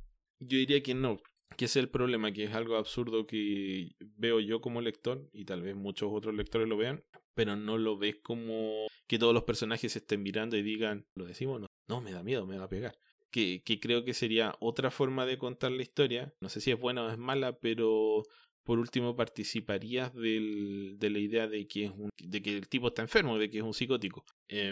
Yo diría que no, que ese es el problema, que es algo absurdo que veo yo como lector y tal vez muchos otros lectores lo vean, pero no lo ves como que todos los personajes se estén mirando y digan, ¿lo decimos? No, me da miedo, me va a pegar. Que creo que sería otra forma de contar la historia. No sé si es buena o es mala, pero por último participarías de la idea de que de que el tipo está enfermo, de que es un psicótico.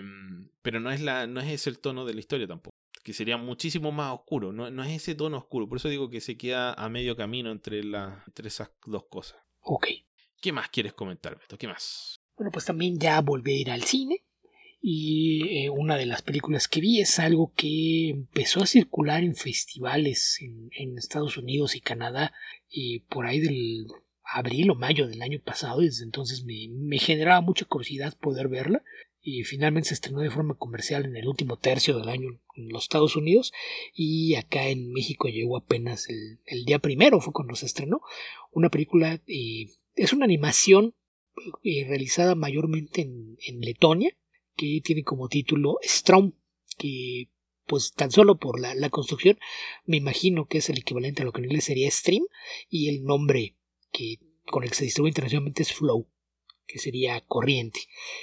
Pero no es ese el tono de la historia tampoco. Que sería muchísimo más oscuro. No es ese tono oscuro. Por eso digo que se queda a medio camino entre esas dos cosas. Ok. ¿Qué más quieres comentar, Beto? ¿Qué más? Bueno, pues también ya volví a ir al cine. Y una de las películas que vi es algo que empezó a circular en festivales en Estados Unidos y Canadá por ahí del abril o mayo del año pasado, y desde entonces me generaba mucha curiosidad poder verla. Y finalmente se estrenó de forma comercial en el último tercio del año en los Estados Unidos, y acá en México llegó apenas el día primero, fue cuando se estrenó. Una película, es una animación realizada mayormente en Letonia, que tiene como título Straum, que pues tan solo por la construcción me imagino que es el equivalente a lo que en inglés sería Stream, y el nombre que con el que se distribuye internacionalmente es Flow, que sería corriente.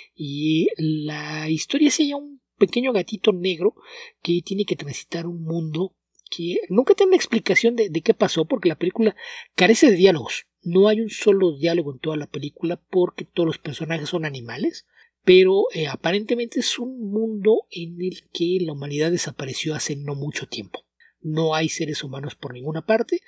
Y la historia es ella un pequeño gatito negro que tiene que transitar un mundo que nunca tiene una explicación de qué pasó, porque la película carece de diálogos. No hay un solo diálogo en toda la película porque todos los personajes son animales, pero aparentemente es un mundo en el que la humanidad desapareció hace no mucho tiempo. No hay seres humanos por ninguna parte,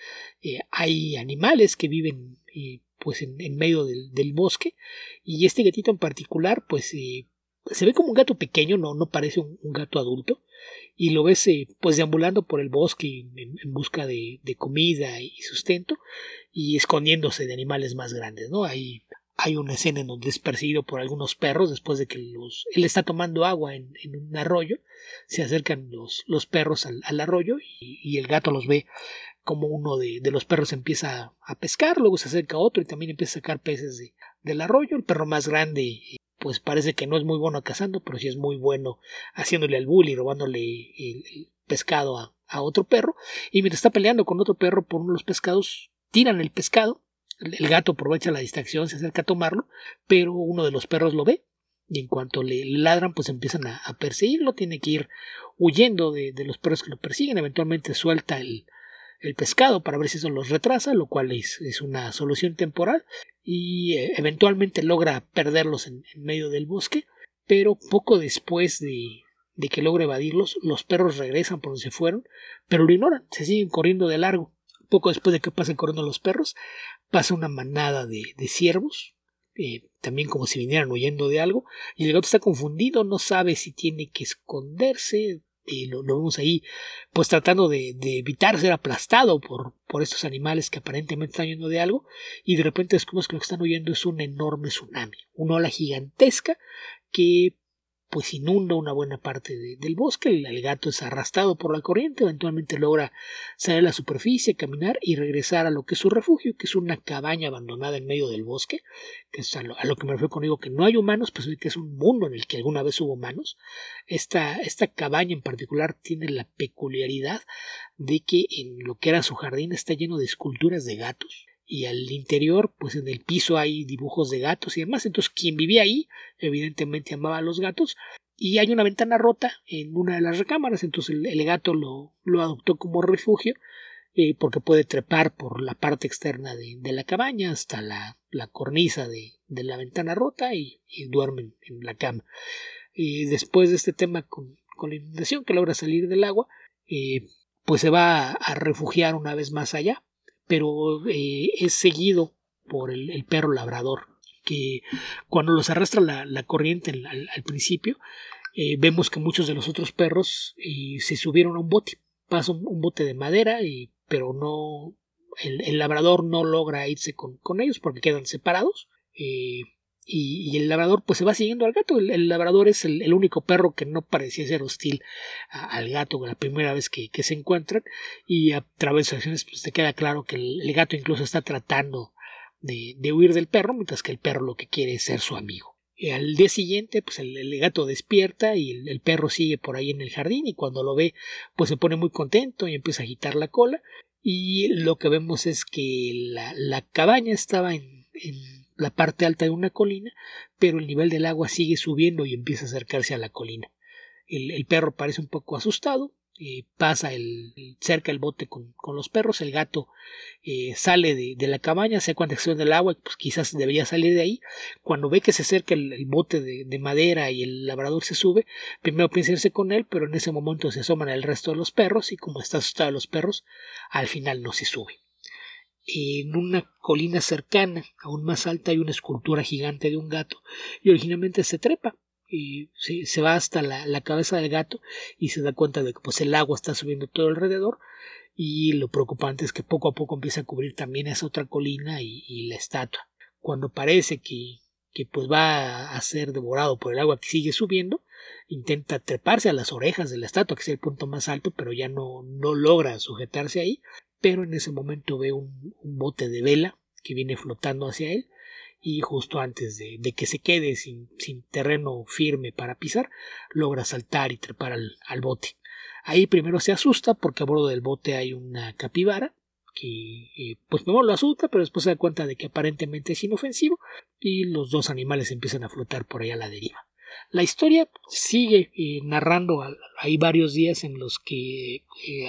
hay animales que viven pues en medio del bosque, y este gatito en particular pues se ve como un gato pequeño, no parece un gato adulto, y lo ves pues deambulando por el bosque en busca de comida y sustento, y escondiéndose de animales más grandes, ¿no? Hay una escena en donde es perseguido por algunos perros después de que él está tomando agua en un arroyo. Se acercan los perros al arroyo, y el gato los ve como uno de los perros empieza a pescar, luego se acerca otro y también empieza a sacar peces del arroyo. El perro más grande pues parece que no es muy bueno cazando, pero sí es muy bueno haciéndole al bully, robándole el pescado a otro perro, y mientras está peleando con otro perro por uno de los pescados, tiran el pescado. El gato aprovecha la distracción, se acerca a tomarlo, pero uno de los perros lo ve, y en cuanto le ladran pues empiezan a perseguirlo. Tiene que ir huyendo de los perros que lo persiguen. Eventualmente suelta el pescado para ver si eso los retrasa, lo cual es una solución temporal, y eventualmente logra perderlos en medio del bosque, pero poco después de que logra evadirlos, los perros regresan por donde se fueron, pero lo ignoran, se siguen corriendo de largo. Poco después de que pasen corriendo los perros, pasa una manada de ciervos, también como si vinieran huyendo de algo, y el gato está confundido, no sabe si tiene que esconderse. Lo vemos ahí pues tratando de evitar ser aplastado por estos animales que aparentemente están huyendo de algo, y de repente descubrimos que lo que están huyendo es un enorme tsunami, una ola gigantesca que pues inunda una buena parte del bosque. El gato es arrastrado por la corriente, eventualmente logra salir a la superficie, caminar y regresar a lo que es su refugio, que es una cabaña abandonada en medio del bosque, que es a lo que me refiero cuando digo que no hay humanos, pues que es un mundo en el que alguna vez hubo humanos. Esta cabaña en particular tiene la peculiaridad de que en lo que era su jardín está lleno de esculturas de gatos, y al interior pues en el piso hay dibujos de gatos y demás. Entonces quien vivía ahí evidentemente amaba a los gatos, y hay una ventana rota en una de las recámaras. Entonces el gato lo adoptó como refugio, porque puede trepar por la parte externa de la cabaña hasta la cornisa de la ventana rota, y duermen en la cama. Después de este tema con la inundación, que logra salir del agua, pues se va a refugiar una vez más allá, pero es seguido por el perro labrador, que cuando los arrastra la corriente al principio, vemos que muchos de los otros perros se subieron a un bote. Pasa un bote de madera, pero no, el labrador no logra irse con ellos porque quedan separados. Y el labrador pues se va siguiendo al gato. El labrador es el único perro que no parecía ser hostil al gato la primera vez que se encuentran, y a través de sus acciones pues te queda claro que el gato incluso está tratando de huir del perro, mientras que el perro lo que quiere es ser su amigo. Al día siguiente pues el gato despierta y el perro sigue por ahí en el jardín, y cuando lo ve pues se pone muy contento y empieza a agitar la cola, y lo que vemos es que la cabaña estaba en la parte alta de una colina, pero el nivel del agua sigue subiendo y empieza a acercarse a la colina. El perro parece un poco asustado, pasa cerca el bote con los perros. El gato sale de la cabaña, se da cuenta que está en el agua, pues quizás debería salir de ahí. Cuando ve que se acerca el bote de madera y el labrador se sube, primero piensa irse con él, pero en ese momento se asoman el resto de los perros, y como está asustado los perros, al final no se sube. En una colina cercana, aún más alta, hay una escultura gigante de un gato, y originalmente se trepa. y se va hasta la cabeza del gato y se da cuenta de que pues el agua está subiendo todo alrededor, y lo preocupante es que poco a poco empieza a cubrir también esa otra colina y la estatua. Cuando parece que pues va a ser devorado por el agua que sigue subiendo, intenta treparse a las orejas de la estatua, que es el punto más alto, pero ya no logra sujetarse ahí. Pero en ese momento ve un bote de vela que viene flotando hacia él, y justo antes de que se quede sin terreno firme para pisar, logra saltar y trepar al bote. Ahí primero se asusta porque a bordo del bote hay una capibara que pues primero lo asusta, pero después se da cuenta de que aparentemente es inofensivo, y los dos animales empiezan a flotar por ahí a la deriva. La historia sigue narrando. Hay varios días en los que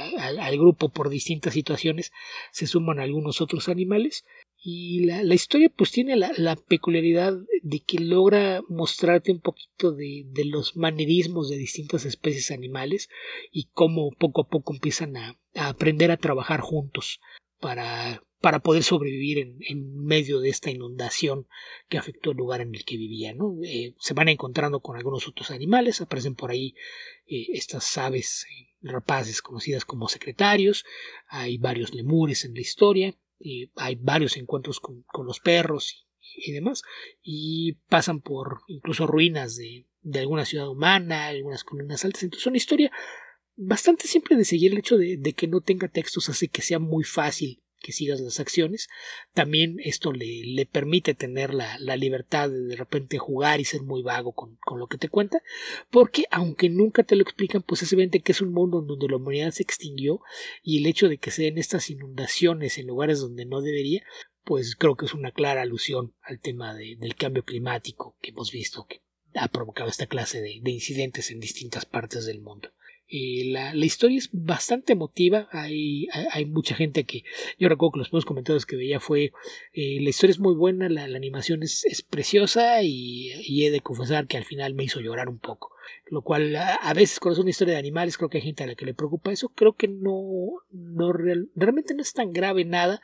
al grupo, por distintas situaciones, se suman algunos otros animales, y la historia pues tiene la peculiaridad de que logra mostrarte un poquito de los manerismos de distintas especies animales y cómo poco a poco empiezan a aprender a trabajar juntos para poder sobrevivir en medio de esta inundación que afectó el lugar en el que vivían, ¿no? Se van encontrando con algunos otros animales, aparecen por ahí estas aves rapaces conocidas como secretarios, hay varios lemures en la historia, hay varios encuentros con los perros y demás, y pasan por incluso ruinas de alguna ciudad humana, algunas colinas altas. Entonces una historia bastante simple de seguir. El hecho de que no tenga textos hace que sea muy fácil que sigas las acciones. También esto le permite tener la libertad de repente jugar y ser muy vago con lo que te cuenta, porque aunque nunca te lo explican, pues es evidente que es un mundo en donde la humanidad se extinguió, y el hecho de que se den estas inundaciones en lugares donde no debería, pues creo que es una clara alusión al tema del cambio climático que hemos visto que ha provocado esta clase de incidentes en distintas partes del mundo. La historia es bastante emotiva. Hay mucha gente que... Yo recuerdo que los primeros comentarios que veía fue la historia es muy buena, la animación es preciosa, y he de confesar que al final me hizo llorar un poco. Lo cual a veces cuando es una historia de animales creo que hay gente a la que le preocupa eso. Creo que realmente no es tan grave nada.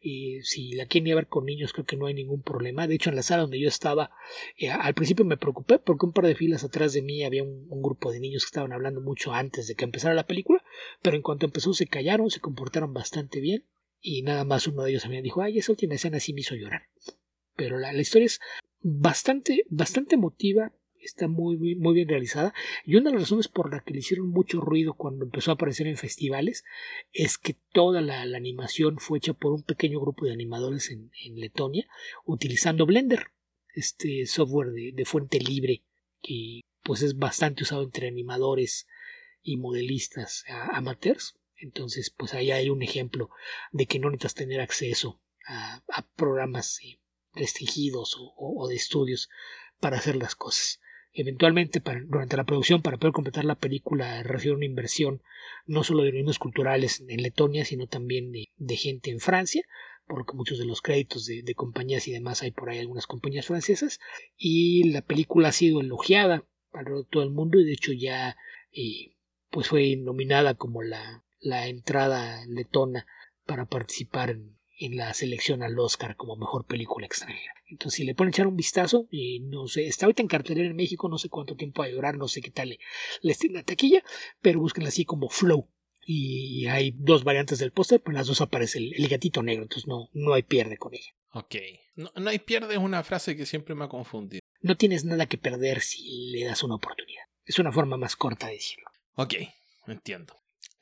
Si la quieren ir a ver con niños creo que no hay ningún problema. De hecho en la sala donde yo estaba al principio me preocupé porque un par de filas atrás de mí había un grupo de niños que estaban hablando mucho antes de que empezara la película, pero en cuanto empezó se callaron, se comportaron bastante bien, y nada más uno de ellos me dijo: ay, esa última escena sí me hizo llorar. Pero la historia es bastante emotiva, está muy bien realizada, y una de las razones por la que le hicieron mucho ruido cuando empezó a aparecer en festivales es que toda la animación fue hecha por un pequeño grupo de animadores en Letonia, utilizando Blender, este software de fuente libre que pues es bastante usado entre animadores y modelistas amateurs. Entonces pues ahí hay un ejemplo de que no necesitas tener acceso a programas restringidos o de estudios para hacer las cosas. Eventualmente durante la producción, para poder completar la película, recibió una inversión no solo de organismos culturales en Letonia, sino también de gente en Francia, por lo que muchos de los créditos de compañías y demás hay por ahí algunas compañías francesas, y la película ha sido elogiada alrededor de todo el mundo, y de hecho ya pues fue nominada como la entrada letona para participar en la selección al Oscar como mejor película extranjera. Entonces si le pueden echar un vistazo, no sé, está ahorita en cartelera en México, no sé cuánto tiempo va a durar, no sé qué tal le esté en la taquilla, pero búsquenla así como Flow, y hay dos variantes del póster, pero en las dos aparece el gatito negro, entonces no hay pierde con ella. Ok, no hay pierde es una frase que siempre me ha confundido. No tienes nada que perder si le das una oportunidad, es una forma más corta de decirlo. Ok, entiendo.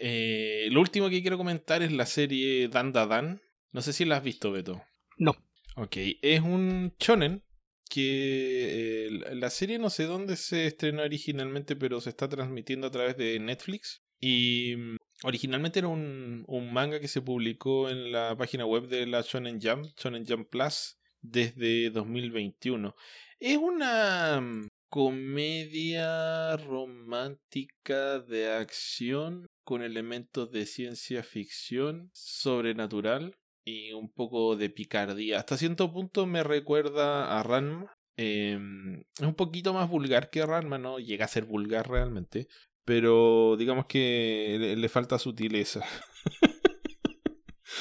Lo último que quiero comentar es la serie Dan Da Dan. No sé si la has visto, Beto. No. Ok, es un shonen que la serie no sé dónde se estrenó originalmente, pero se está transmitiendo a través de Netflix. Y originalmente era un manga que se publicó en la página web de la Shonen Jump Plus, desde 2021. Es una comedia romántica de acción con elementos de ciencia ficción sobrenatural y un poco de picardía. Hasta cierto punto me recuerda a Ranma. Es un poquito más vulgar que Ranma, no llega a ser vulgar realmente, pero digamos que le falta sutileza.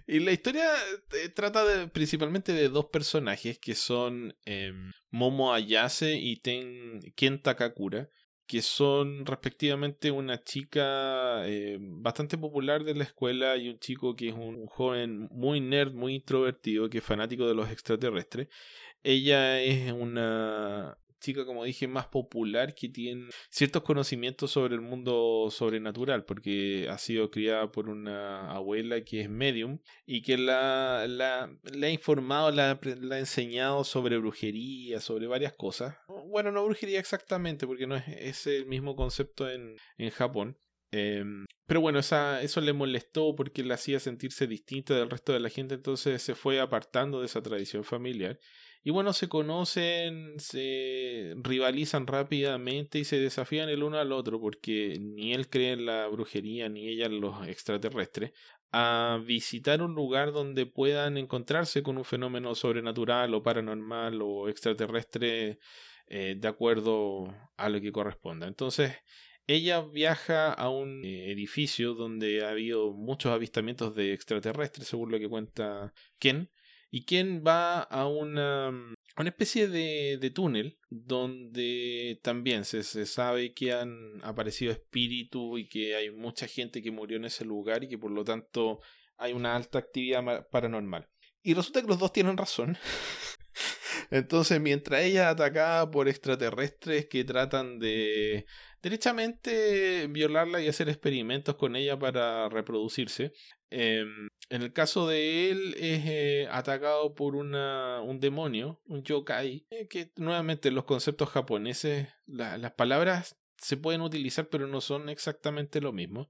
Y la historia trata principalmente de dos personajes que son Momo Ayase y Ken Takakura, que son respectivamente una chica bastante popular de la escuela y un chico que es un joven muy nerd, muy introvertido, que es fanático de los extraterrestres. Ella es una chica, como dije, más popular que tiene ciertos conocimientos sobre el mundo sobrenatural, porque ha sido criada por una abuela que es medium y que le ha informado, le ha enseñado sobre brujería, sobre varias cosas. Bueno, no brujería exactamente, porque no es el mismo concepto en Japón. Pero bueno, eso le molestó porque la hacía sentirse distinta del resto de la gente, entonces se fue apartando de esa tradición familiar. Y bueno, se conocen, se rivalizan rápidamente y se desafían el uno al otro porque ni él cree en la brujería ni ella en los extraterrestres, a visitar un lugar donde puedan encontrarse con un fenómeno sobrenatural o paranormal o extraterrestre de acuerdo a lo que corresponda. Entonces, ella viaja a un edificio donde ha habido muchos avistamientos de extraterrestres, según lo que cuenta Ken. Y Ken va a una especie de túnel donde también se sabe que han aparecido espíritus y que hay mucha gente que murió en ese lugar y que por lo tanto hay una alta actividad paranormal. Y resulta que los dos tienen razón. Entonces, mientras ella es atacada por extraterrestres que tratan de derechamente violarla y hacer experimentos con ella para reproducirse, en el caso de él es atacado por un demonio, un yokai, que nuevamente los conceptos japoneses, las palabras se pueden utilizar pero no son exactamente lo mismo.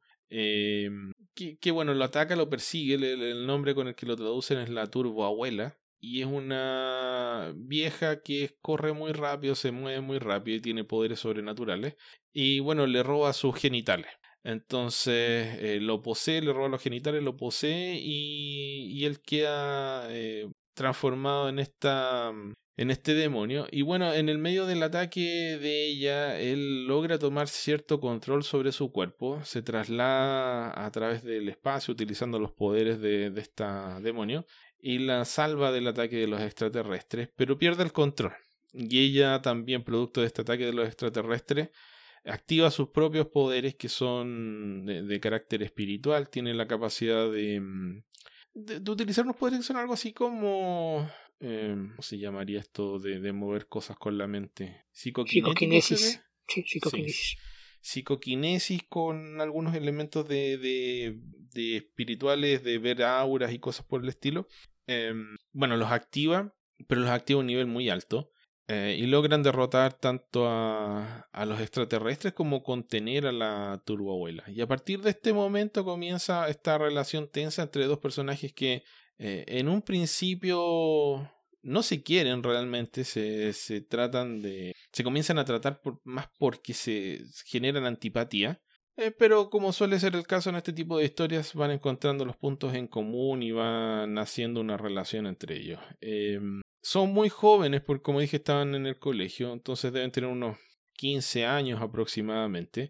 Que bueno, lo ataca, lo persigue, el nombre con el que lo traducen es la Turbo Abuela. Y es una vieja que corre muy rápido, se mueve muy rápido y tiene poderes sobrenaturales. Y bueno, le roba sus genitales. Entonces lo posee, le roba los genitales, lo posee y él queda transformado en este demonio. Y bueno, en el medio del ataque de ella, él logra tomar cierto control sobre su cuerpo. Se traslada a través del espacio utilizando los poderes de esta demonio y la salva del ataque de los extraterrestres, pero pierde el control. Y ella también, producto de este ataque de los extraterrestres, activa sus propios poderes que son de carácter espiritual. Tiene la capacidad de utilizar unos poderes que son algo así como... ¿cómo se llamaría esto de mover cosas con la mente? ¿Psicoquinético se ve? Sí, psicoquinesis. Psicoquinesis con algunos elementos de espirituales, de ver auras y cosas por el estilo. Bueno, los activa, pero los activa a un nivel muy alto. Y logran derrotar tanto a los extraterrestres como contener a la turboabuela. Y a partir de este momento comienza esta relación tensa entre dos personajes que en un principio no se quieren realmente, se comienzan a tratar más porque se generan antipatía. Pero como suele ser el caso en este tipo de historias, van encontrando los puntos en común y van haciendo una relación entre ellos. Son muy jóvenes, porque como dije estaban en el colegio, entonces deben tener unos 15 años aproximadamente.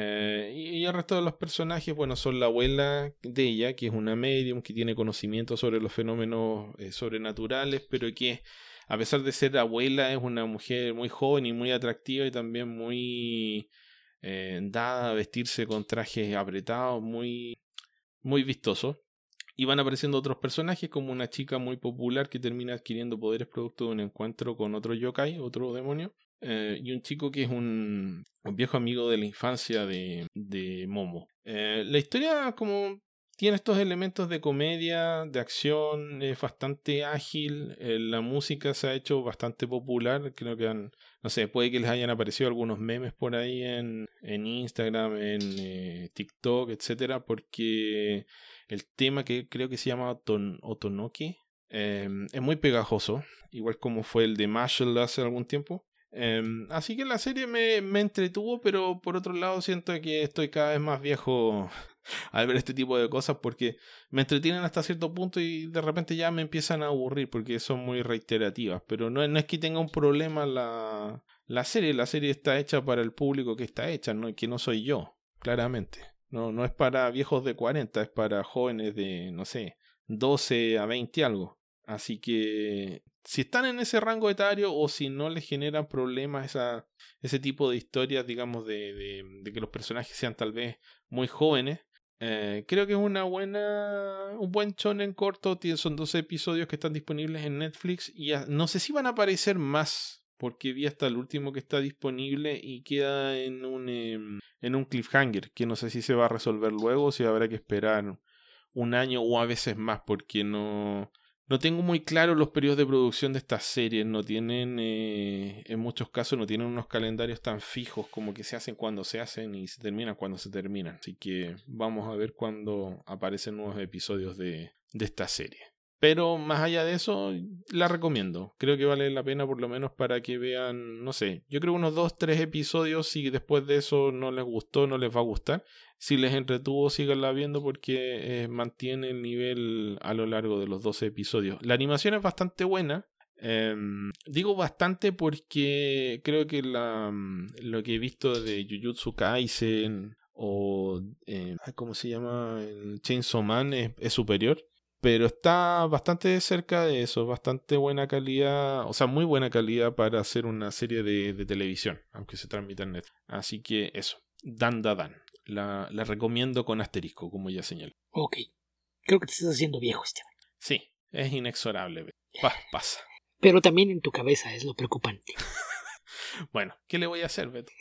Y el resto de los personajes, bueno, son la abuela de ella, que es una medium, que tiene conocimiento sobre los fenómenos sobrenaturales, pero que a pesar de ser abuela es una mujer muy joven y muy atractiva y también muy dada a vestirse con trajes apretados, muy, muy vistosos. Y van apareciendo otros personajes como una chica muy popular que termina adquiriendo poderes producto de un encuentro con otro yokai, otro demonio. Y un chico que es un viejo amigo de la infancia de Momo. La historia como tiene estos elementos de comedia, de acción, es bastante ágil. La música se ha hecho bastante popular. Creo que no sé, puede que les hayan aparecido algunos memes por ahí en Instagram, en TikTok, etcétera, porque el tema que creo que se llama Otonoke es muy pegajoso, igual como fue el de Marshall hace algún tiempo. Así que la serie me entretuvo, pero por otro lado siento que estoy cada vez más viejo al ver este tipo de cosas porque me entretienen hasta cierto punto y de repente ya me empiezan a aburrir porque son muy reiterativas. Pero no es que tenga un problema la serie está hecha para el público que está hecha, ¿no? Que no soy yo, claramente. No es para viejos de 40, es para jóvenes de, no sé, 12 a 20 algo. Así que si están en ese rango etario o si no les generan problemas ese tipo de historias, digamos, de que los personajes sean tal vez muy jóvenes, creo que es un buen shonen corto. Son 12 episodios que están disponibles en Netflix y no sé si van a aparecer más, porque vi hasta el último que está disponible y queda en un cliffhanger, que no sé si se va a resolver luego o si habrá que esperar un año o a veces más, porque no tengo muy claro los periodos de producción de estas series. No tienen, en muchos casos, no tienen unos calendarios tan fijos, como que se hacen cuando se hacen y se terminan cuando se terminan. Así que vamos a ver cuando aparecen nuevos episodios de esta serie. Pero más allá de eso, la recomiendo. Creo que vale la pena por lo menos para que vean, no sé, yo creo unos 2-3 episodios. Si después de eso no les gustó, no les va a gustar. Si les entretuvo, síganla viendo porque mantiene el nivel a lo largo de los 12 episodios. La animación es bastante buena. Digo bastante porque creo que lo que he visto de Jujutsu Kaisen o ¿cómo se llama? El Chainsaw Man es superior. Pero está bastante cerca de eso, bastante buena calidad, o sea, muy buena calidad para hacer una serie de televisión, aunque se transmita en Netflix. Así que eso, Dan Da Dan. La recomiendo con asterisco, como ya señalé. Ok. Creo que te estás haciendo viejo, Esteban. Sí, es inexorable. Pasa. Pero también en tu cabeza es lo preocupante. Bueno, ¿qué le voy a hacer, Beto?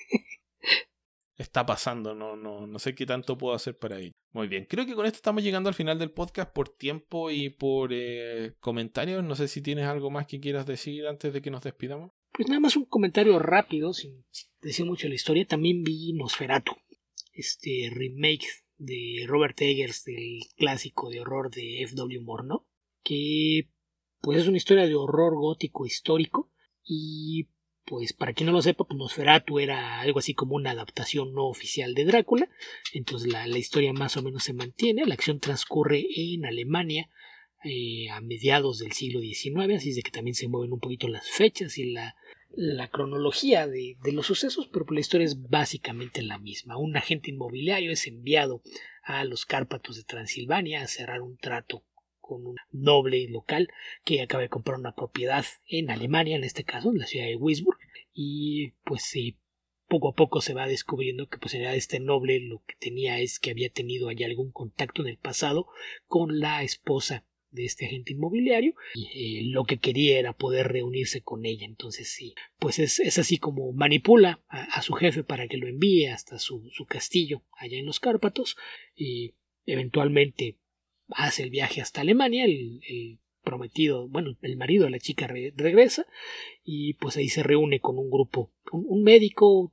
Está pasando, no sé qué tanto puedo hacer para ello. Muy bien, creo que con esto estamos llegando al final del podcast por tiempo y por comentarios. No sé si tienes algo más que quieras decir antes de que nos despidamos. Pues nada más un comentario rápido, sin decir mucho de la historia. También vi Nosferatu, este remake de Robert Eggers del clásico de horror de F.W. Murnau, que pues es una historia de horror gótico histórico. Y pues para quien no lo sepa, pues Nosferatu era algo así como una adaptación no oficial de Drácula. Entonces la historia más o menos se mantiene. La acción transcurre en Alemania a mediados del siglo XIX, así es de que también se mueven un poquito las fechas y la cronología de los sucesos, pero la historia es básicamente la misma. Un agente inmobiliario es enviado a los Cárpatos de Transilvania a cerrar un trato con un noble local que acaba de comprar una propiedad en Alemania, en este caso, en la ciudad de Wisburg, y pues poco a poco se va descubriendo que pues en realidad este noble lo que tenía es que había tenido allá algún contacto en el pasado con la esposa de este agente inmobiliario y lo que quería era poder reunirse con ella. Entonces sí, pues es así como manipula a su jefe para que lo envíe hasta su castillo allá en los Cárpatos y eventualmente hace el viaje hasta Alemania. El prometido, bueno, el marido de la chica regresa y pues ahí se reúne con un grupo, un médico,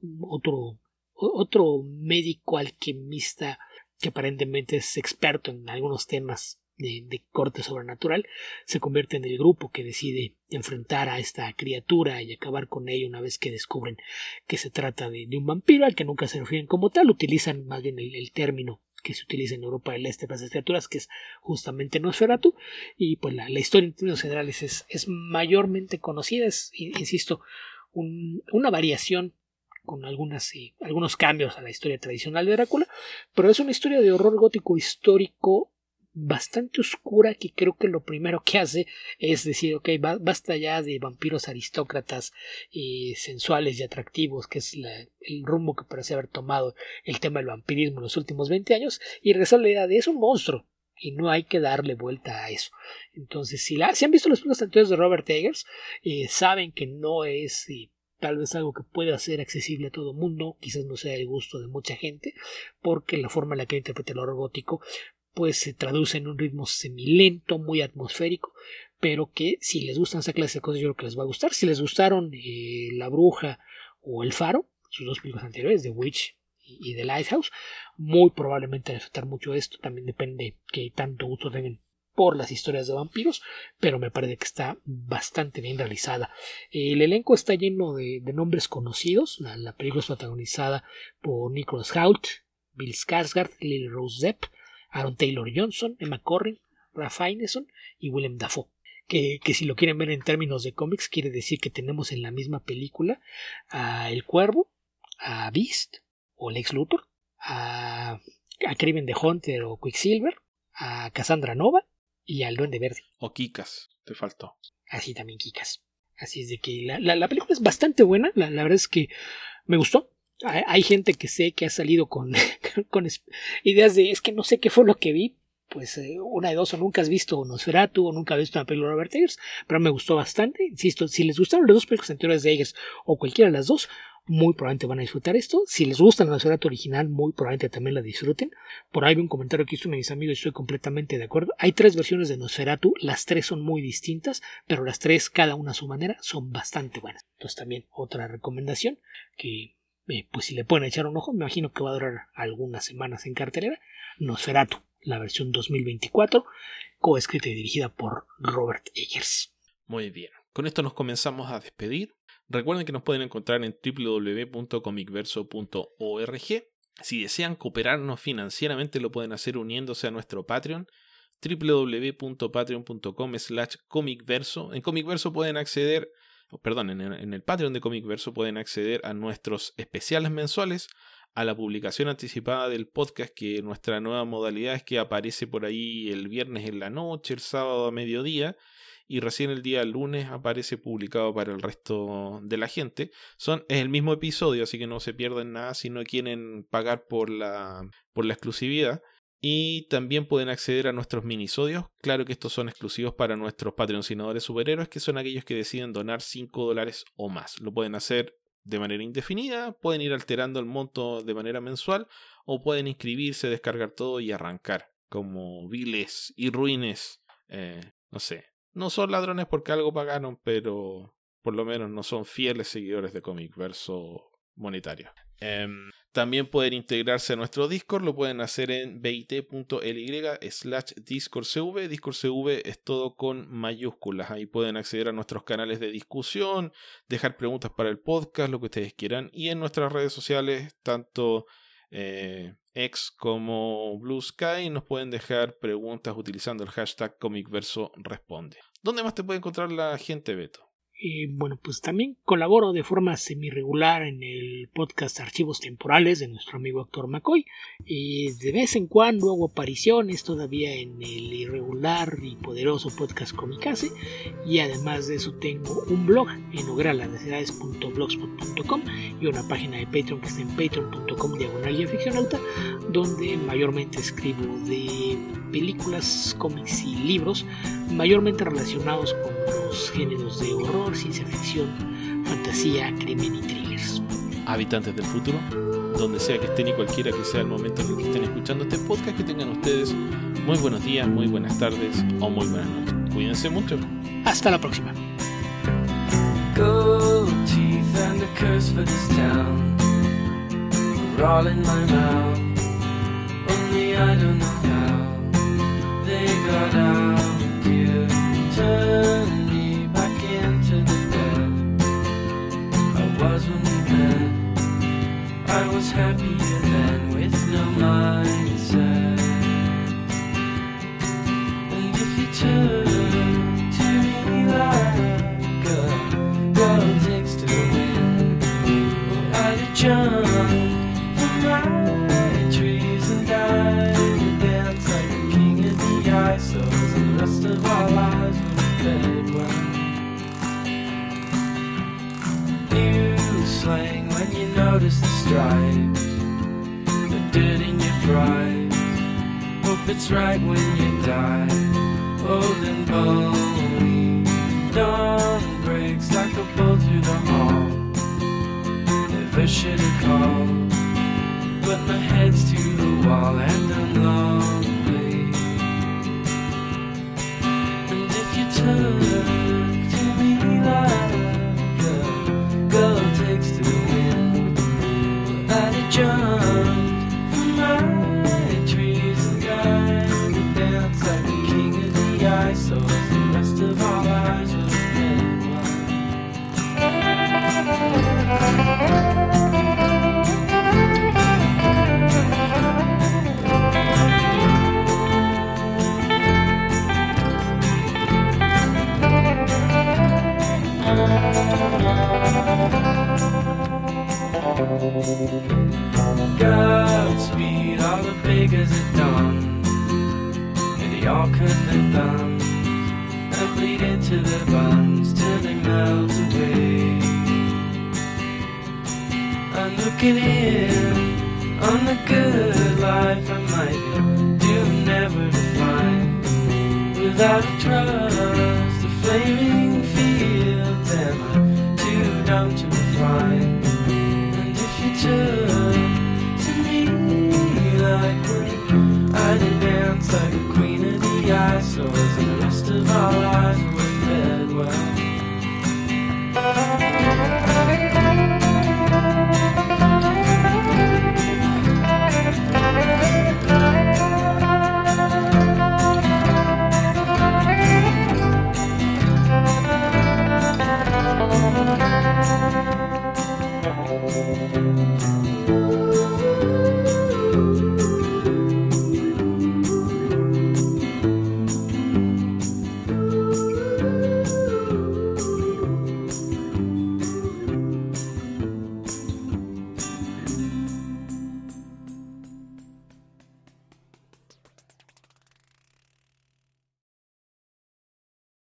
otro médico alquimista que aparentemente es experto en algunos temas de corte sobrenatural. Se convierte en el grupo que decide enfrentar a esta criatura y acabar con ella una vez que descubren que se trata de un vampiro al que nunca se refieren como tal. Utilizan más bien el término que se utiliza en Europa del Este para esas criaturas, que es justamente Nosferatu. Y pues la historia en términos generales es mayormente conocida. Es, insisto, una variación con algunos cambios a la historia tradicional de Drácula, pero es una historia de horror gótico histórico bastante oscura, que creo que lo primero que hace es decir, ok, basta ya de vampiros aristócratas sensuales y atractivos, que es el rumbo que parece haber tomado el tema del vampirismo en los últimos 20 años, y resalta la idea de es un monstruo y no hay que darle vuelta a eso. Entonces, si han visto los primeros anteriores de Robert Eggers, saben que no es tal vez algo que pueda ser accesible a todo mundo, quizás no sea el gusto de mucha gente, porque la forma en la que interpreta el horror gótico pues se traduce en un ritmo semilento, muy atmosférico, pero que si les gustan esa clase de cosas yo creo que les va a gustar. Si les gustaron La Bruja o El Faro, sus dos películas anteriores, The Witch y The Lighthouse, muy probablemente van a disfrutar mucho de esto. También depende que tanto gusto tengan por las historias de vampiros, pero me parece que está bastante bien realizada. El elenco está lleno de nombres conocidos. La película es protagonizada por Nicholas Hoult, Bill Skarsgård, Lily Rose Depp, Aaron Taylor Johnson, Emma Corrin, Ralph Ineson y Willem Dafoe. Que si lo quieren ver en términos de cómics, quiere decir que tenemos en la misma película a El Cuervo, a Beast o Lex Luthor, a Kraven the Hunter o Quicksilver, a Cassandra Nova y al Duende Verde. O Kikas, te faltó. Así también Kikas. Así es de que la película es bastante buena. La verdad es que me gustó. Hay gente que sé que ha salido con ideas de es que no sé qué fue lo que vi. Pues una de dos, o nunca has visto Nosferatu o nunca has visto una película de Robert Eggers, pero me gustó bastante. Insisto, si les gustaron las dos películas anteriores de Eggers o cualquiera de las dos, muy probablemente van a disfrutar esto. Si les gusta la Nosferatu original, muy probablemente también la disfruten. Por ahí vi un comentario que hizo uno de mis amigos y estoy completamente de acuerdo. Hay 3 versiones de Nosferatu, las 3 son muy distintas, pero las 3, cada una a su manera, son bastante buenas. Entonces también otra recomendación que pues si le pueden echar un ojo, me imagino que va a durar algunas semanas en cartelera. Nosferatu, la versión 2024, coescrita y dirigida por Robert Eggers. Muy bien. Con esto nos comenzamos a despedir. Recuerden que nos pueden encontrar en www.comicverso.org. Si desean cooperarnos financieramente, lo pueden hacer uniéndose a nuestro Patreon, www.patreon.com/comicverso. En Comicverso pueden acceder, en el Patreon de Comicverso pueden acceder a nuestros especiales mensuales, a la publicación anticipada del podcast, que nuestra nueva modalidad es que aparece por ahí el viernes en la noche, el sábado a mediodía, y recién el día lunes aparece publicado para el resto de la gente. Es el mismo episodio, así que no se pierden nada si no quieren pagar por la exclusividad. Y también pueden acceder a nuestros minisodios. Claro que estos son exclusivos para nuestros patrocinadores superhéroes, que son aquellos que deciden donar $5 o más. Lo pueden hacer de manera indefinida, pueden ir alterando el monto de manera mensual, o pueden inscribirse, descargar todo y arrancar como viles y ruines. No sé, no son ladrones porque algo pagaron, pero por lo menos no son fieles seguidores de Comicverso monetario. También pueden integrarse a nuestro Discord, lo pueden hacer en bit.ly/discordcv. Discordcv es todo con mayúsculas. Ahí pueden acceder a nuestros canales de discusión, dejar preguntas para el podcast, lo que ustedes quieran. Y en nuestras redes sociales, tanto X como Blue Sky, nos pueden dejar preguntas utilizando el hashtag ComicversoResponde. ¿Dónde más te puede encontrar la gente, Beto? Bueno, pues también colaboro de forma semi-regular en el podcast Archivos Temporales de nuestro amigo Héctor McCoy. De vez en cuando hago apariciones todavía en el irregular y poderoso podcast Comicase. Y además de eso tengo un blog en ograladecidades.blogspot.com y una página de Patreon que está en patreon.com/guiaficcionauta, donde mayormente escribo de películas, cómics y libros, mayormente relacionados con los géneros de horror, ciencia ficción, fantasía, crimen y thrillers. Habitantes del futuro, donde sea que estén y cualquiera que sea el momento en el que estén escuchando este podcast, que tengan ustedes muy buenos días, muy buenas tardes o muy buenas noches. Cuídense mucho. Hasta la próxima. Gold teeth and a curse for this town are all in my mouth. Only I don't know how they got out. You turned me back into the bed I was when we met. I was happier then with no mindset. And if you turn to me like a girl takes to the wind, I'd have jumped from my trees and died and danced like a king of the ice. So the rest of our lives were dead one. You slang when you notice the stripes, the dirt in your fries. Hope it's right when you die, old and bony. Dawn breaks like a bolt through the hall. Never should have called, but my head's to the wall and I'm lonely. And if you turn to me like a girl takes to the wind, I'd have jumped from my trees and died and danced like the king of the ice. So as the rest of our lives were Godspeed, all the beggars at dawn, and the They all cut their thumbs and bleed into their buns till they melt away. I'm looking in on the good life I might do never to find. Without a trust, the flame